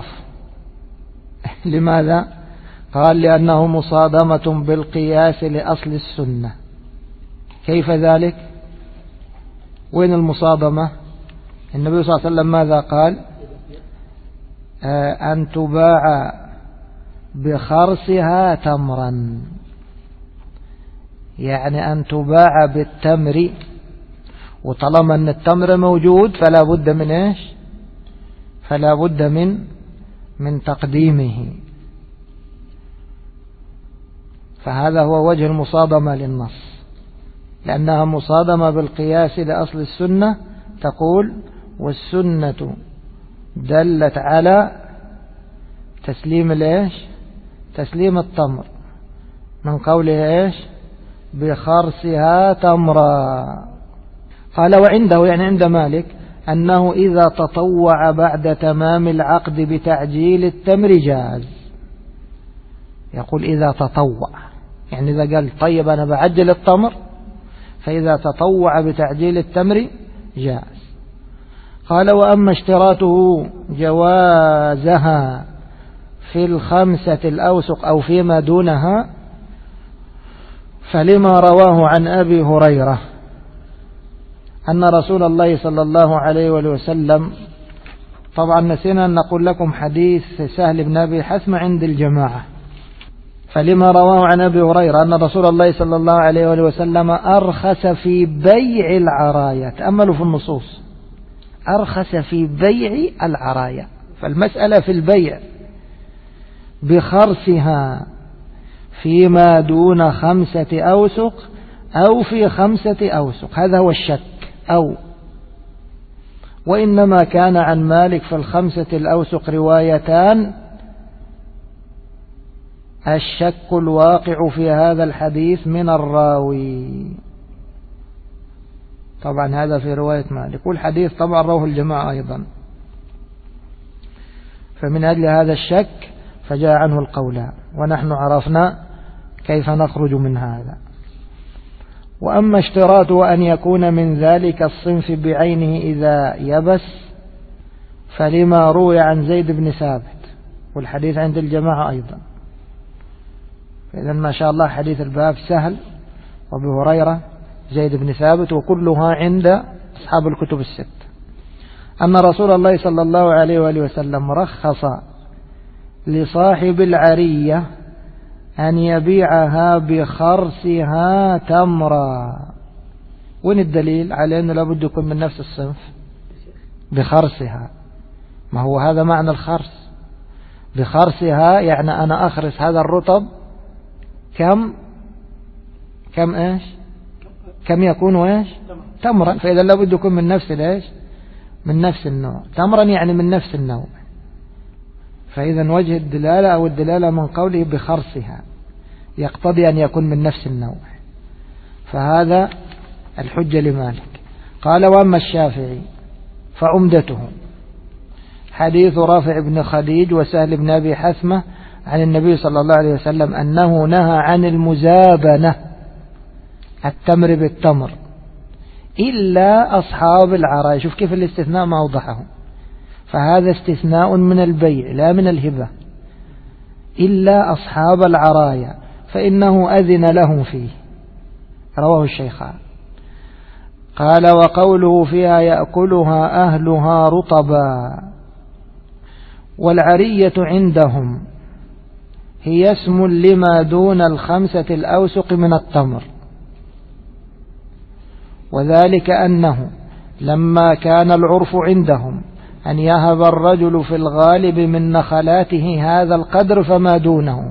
لماذا؟ قال لأنه مصادمة بالقياس لأصل السنة. كيف ذلك؟ وين المصادمة؟ النبي صلى الله عليه وسلم ماذا قال؟ أن تباع بخرسها تمرا، يعني أن تباع بالتمر، وطالما أن التمر موجود فلا بد من إيش؟ فلا بد من تقديمه. فهذا هو وجه المصادمة للنص، لأنها مصادمة بالقياس لأصل السنة. تقول والسنة دلت على تسليم الإيش؟ تسليم التمر، من قوله إيش؟ بخرسها تمرا. قال وعنده يعني عند مالك أنه إذا تطوع بعد تمام العقد بتعجيل التمر جاز. يقول إذا تطوع، يعني إذا قال طيب أنا بعجل التمر، فإذا تطوع بتعجيل التمر جاز. قال وأما اشتراطه جوازها في 5 الأوسق أو فيما دونها فلما رواه عن أبي هريرة أن رسول الله صلى الله عليه وسلم، طبعا نسينا أن نقول لكم حديث سهل بن أبي حثمة عند الجماعة. فلما رواه عن أبي هريرة أن رسول الله صلى الله عليه وسلم أرخص في بيع العرايا. تأملوا في النصوص، أرخص في بيع العرايا، فالمسألة في البيع بخرسها فيما دون 5 أوسق أو في 5 أوسق، هذا هو الشك. أو وإنما كان عن مالك في 5 الأوسق روايتان، الشك الواقع في هذا الحديث من الراوي. طبعا هذا في رواية مالك، والحديث طبعا رواه الجماعة أيضا، فمن أجل هذا الشك فجاء عنه القولان، ونحن عرفنا كيف نخرج من هذا. وأما اشتراطه أن يكون من ذلك الصنف بعينه إذا يبس فلما روي عن زيد بن ثابت، والحديث عند الجماعة أيضا. فإذا ما شاء الله حديث الباب سهل وابي هريرة زيد بن ثابت وكلها عند أصحاب الكتب 6. أن رسول الله صلى الله عليه وآله وسلم رخص لصاحب العرية أن يبيعها بخرسها تمرا. وين الدليل على أنه لابد يكون من نفس الصنف؟ بخرسها، ما هو هذا معنى الخرس. بخرسها يعني أنا أخرس هذا الرطب كم إيش؟ كم يكون إيش؟ تمرا. فإذا لابد يكون من نفس الإيش؟ من نفس النوع. تمرا يعني من نفس النوع. فإذا وجه الدلالة أو الدلالة من قوله بخرصها يقتضي أن يكون من نفس النوع. فهذا الحجة لمالك. قال وأما الشافعي فعمدته حديث رافع بن خديج وسهل بن أبي حثمة عن النبي صلى الله عليه وسلم أنه نهى عن المزابنة التمر بالتمر إلا أصحاب العرايا. شوف كيف الاستثناء ما أوضحه. فهذا استثناء من البيع لا من الهبة. إلا أصحاب العرايا فإنه أذن لهم فيه. رواه الشيخان. قال وقوله فيها يأكلها أهلها رطبا. والعرية عندهم هي اسم لما دون 5 الأوسق من التمر. وذلك أنه لما كان العرف عندهم أن يهب الرجل في الغالب من نخلاته هذا القدر فما دونه.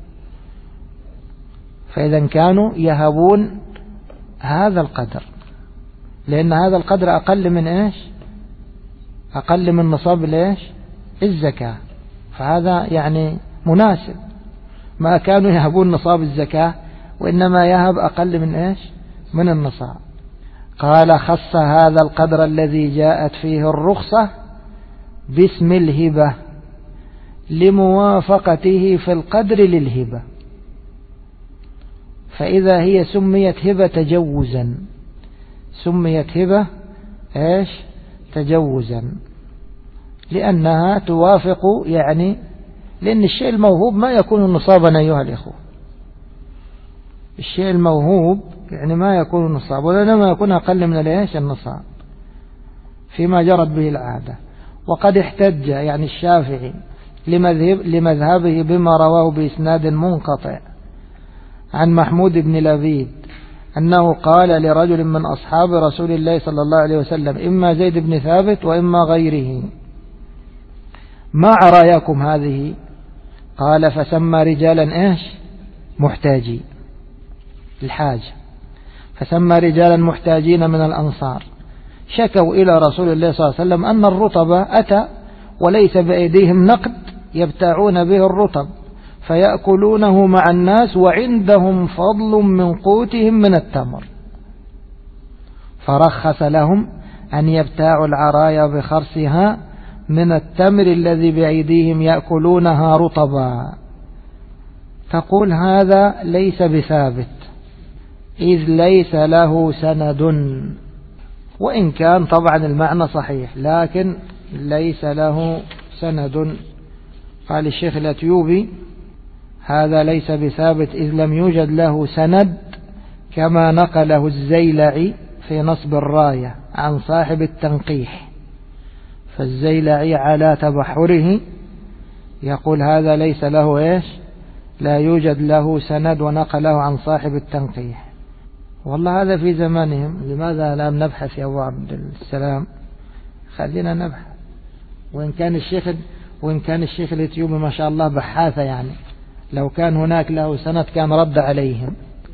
فإذا كانوا يهبون هذا القدر لأن هذا القدر أقل من إيش؟ أقل من نصاب الإيش؟ الزكاة. فهذا يعني مناسب. ما كانوا يهبون نصاب الزكاة وإنما يهب أقل من إيش؟ من النصاب. قال خص هذا القدر الذي جاءت فيه الرخصة باسم الهبة لموافقته في القدر للهبة. فإذا هي سميت هبة تجوزا سميت هبة إيش؟ تجوزا لأنها توافق يعني لأن الشيء الموهوب ما يكون نصابا أيها الإخوة. الشيء الموهوب يعني ما يكون نصاب ولا يكون أقل من الإيش؟ النصاب فيما جرت به العادة. وقد احتج يعني الشافعي لمذهبه بما رواه بإسناد منقطع عن محمود بن لبيد أنه قال لرجل من أصحاب رسول الله صلى الله عليه وسلم إما زيد بن ثابت وإما غيره ما عراياكم هذه؟ قال فسمى رجالا إيش؟ محتاجين الحاجة. فسمى رجالا محتاجين من الأنصار شكوا إلى رسول الله صلى الله عليه وسلم أن الرطب أتى وليس بأيديهم نقد يبتاعون به الرطب فيأكلونه مع الناس وعندهم فضل من قوتهم من التمر. فرخص لهم أن يبتاعوا العرايا بخرصها من التمر الذي بأيديهم يأكلونها رطبا. تقول هذا ليس بثابت إذ ليس له سند. وإن كان طبعا المعنى صحيح لكن ليس له سند. قال الشيخ الأتيوبي هذا ليس بثابت إذ لم يوجد له سند كما نقله الزيلعي في نصب الراية عن صاحب التنقيح. فالزيلعي على تبحره يقول هذا ليس له إيش؟ لا يوجد له سند ونقله عن صاحب التنقيح. والله هذا في زمانهم. لماذا لا نبحث يا أبو عبد السلام؟ خلينا نبحث. وإن كان الشيخ الإثيوبي ما شاء الله بحاثة يعني لو كان هناك له سند كان رد عليهم.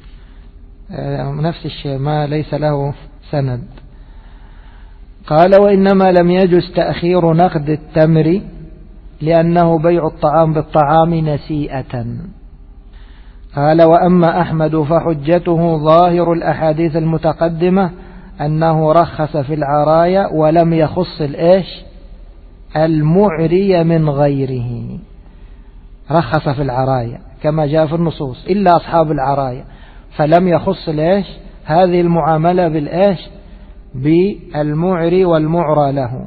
نفس الشيء ما ليس له سند. قال وإنما لم يجز تأخير نقد التمر لأنه بيع الطعام بالطعام نسيئة. قال وأما أحمد فحجته ظاهر الأحاديث المتقدمة أنه رخص في العرايا ولم يخص الإيش؟ المعري من غيره. رخص في العرايا كما جاء في النصوص إلا أصحاب العرايا فلم يخص الإيش؟ هذه المعاملة بالإيش؟ بالمعري والمعرى له.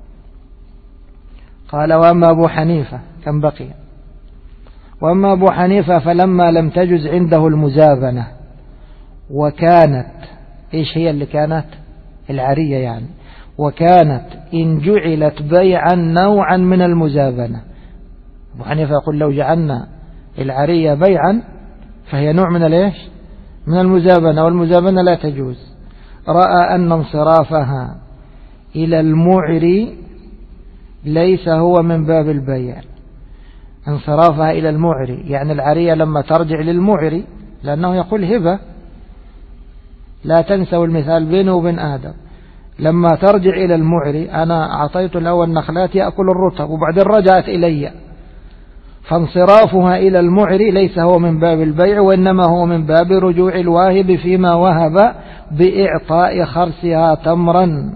قال وأما أبو حنيفة كم بقي؟ وأما أبو حنيفة فلما لم تجز عنده المزابنة وكانت إيش هي اللي كانت؟ العرية يعني. وكانت إن جعلت بيعا نوعا من المزابنة. أبو حنيفة يقول لو جعلنا العرية بيعا فهي نوع من الإيش؟ من المزابنة والمزابنة لا تجوز. رأى أن انصرافها إلى المعري ليس هو من باب البيع. انصرافها إلى المعري يعني العرية لما ترجع للمعري لأنه يقول هبة لا تنسوا المثال بينه وبين آدم. لما ترجع إلى المعري، أنا أعطيت الأول نخلات يأكل الرطب وبعدين رجعت إلي، فانصرافها إلى المعري ليس هو من باب البيع، وإنما هو من باب رجوع الواهب فيما وهب بإعطاء خرسها تمرا.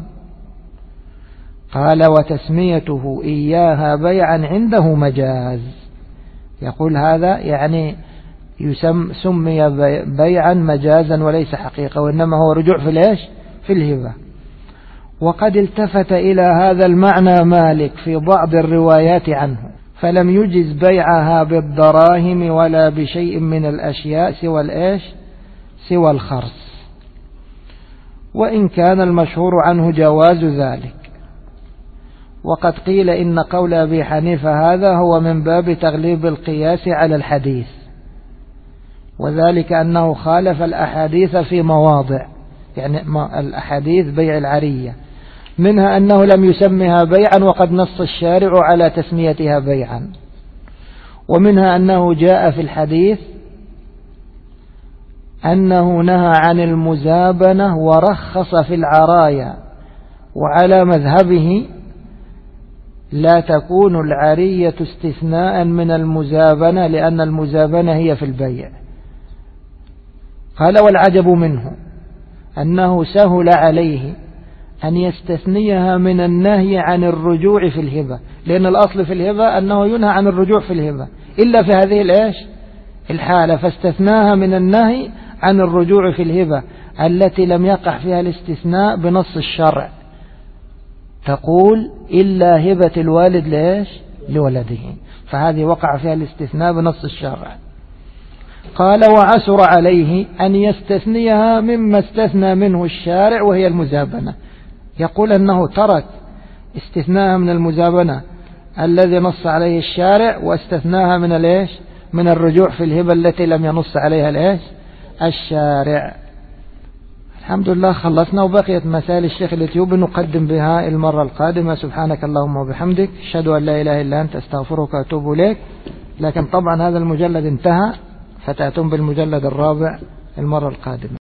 قال وتسميته إياها بيعا عنده مجاز. يقول هذا يعني سمي بيعا مجازا وليس حقيقة، وإنما هو رجوع في الإيش؟ في الهبة. وقد التفت إلى هذا المعنى مالك في بعض الروايات عنه، فلم يجز بيعها بالدراهم ولا بشيء من الأشياء سوى الإيش؟ سوى الخرس، وإن كان المشهور عنه جواز ذلك. وقد قيل إن قول أبي حنيفة هذا هو من باب تغليب القياس على الحديث، وذلك أنه خالف الأحاديث في مواضع، يعني الأحاديث بيع العرية منها أنه لم يسمها بيعا وقد نص الشارع على تسميتها بيعا، ومنها أنه جاء في الحديث أنه نهى عن المزابنة ورخص في العرايا، وعلى مذهبه لا تكون العرية استثناء من المزابنة لأن المزابنة هي في البيع. قال والعجب منه أنه سهل عليه أن يستثنيها من النهي عن الرجوع في الهبة، لأن الأصل في الهبة أنه ينهى عن الرجوع في الهبة إلا في هذه الحالة، فاستثناها من النهي عن الرجوع في الهبة التي لم يقع فيها الاستثناء بنص الشرع، تقول إلا هبة الوالد لولده، فهذه وقع فيها الاستثناء بنص الشرع. قال وعسر عليه أن يستثنيها مما استثنى منه الشارع وهي المزابنة، يقول أنه ترك استثناءها من المزابنة الذي نص عليه الشارع واستثناها من الرجوع في الهبة التي لم ينص عليها الشارع. الحمد لله خلصنا، وبقيت مسائل الشيخ الإثيوبي نقدم بها المرة القادمة. سبحانك اللهم وبحمدك، أشهد أن لا إله إلا أنت، أستغفرك وأتوب إليك. لكن طبعا هذا المجلد انتهى، فتأتون بالمجلد الرابع المرة القادمة.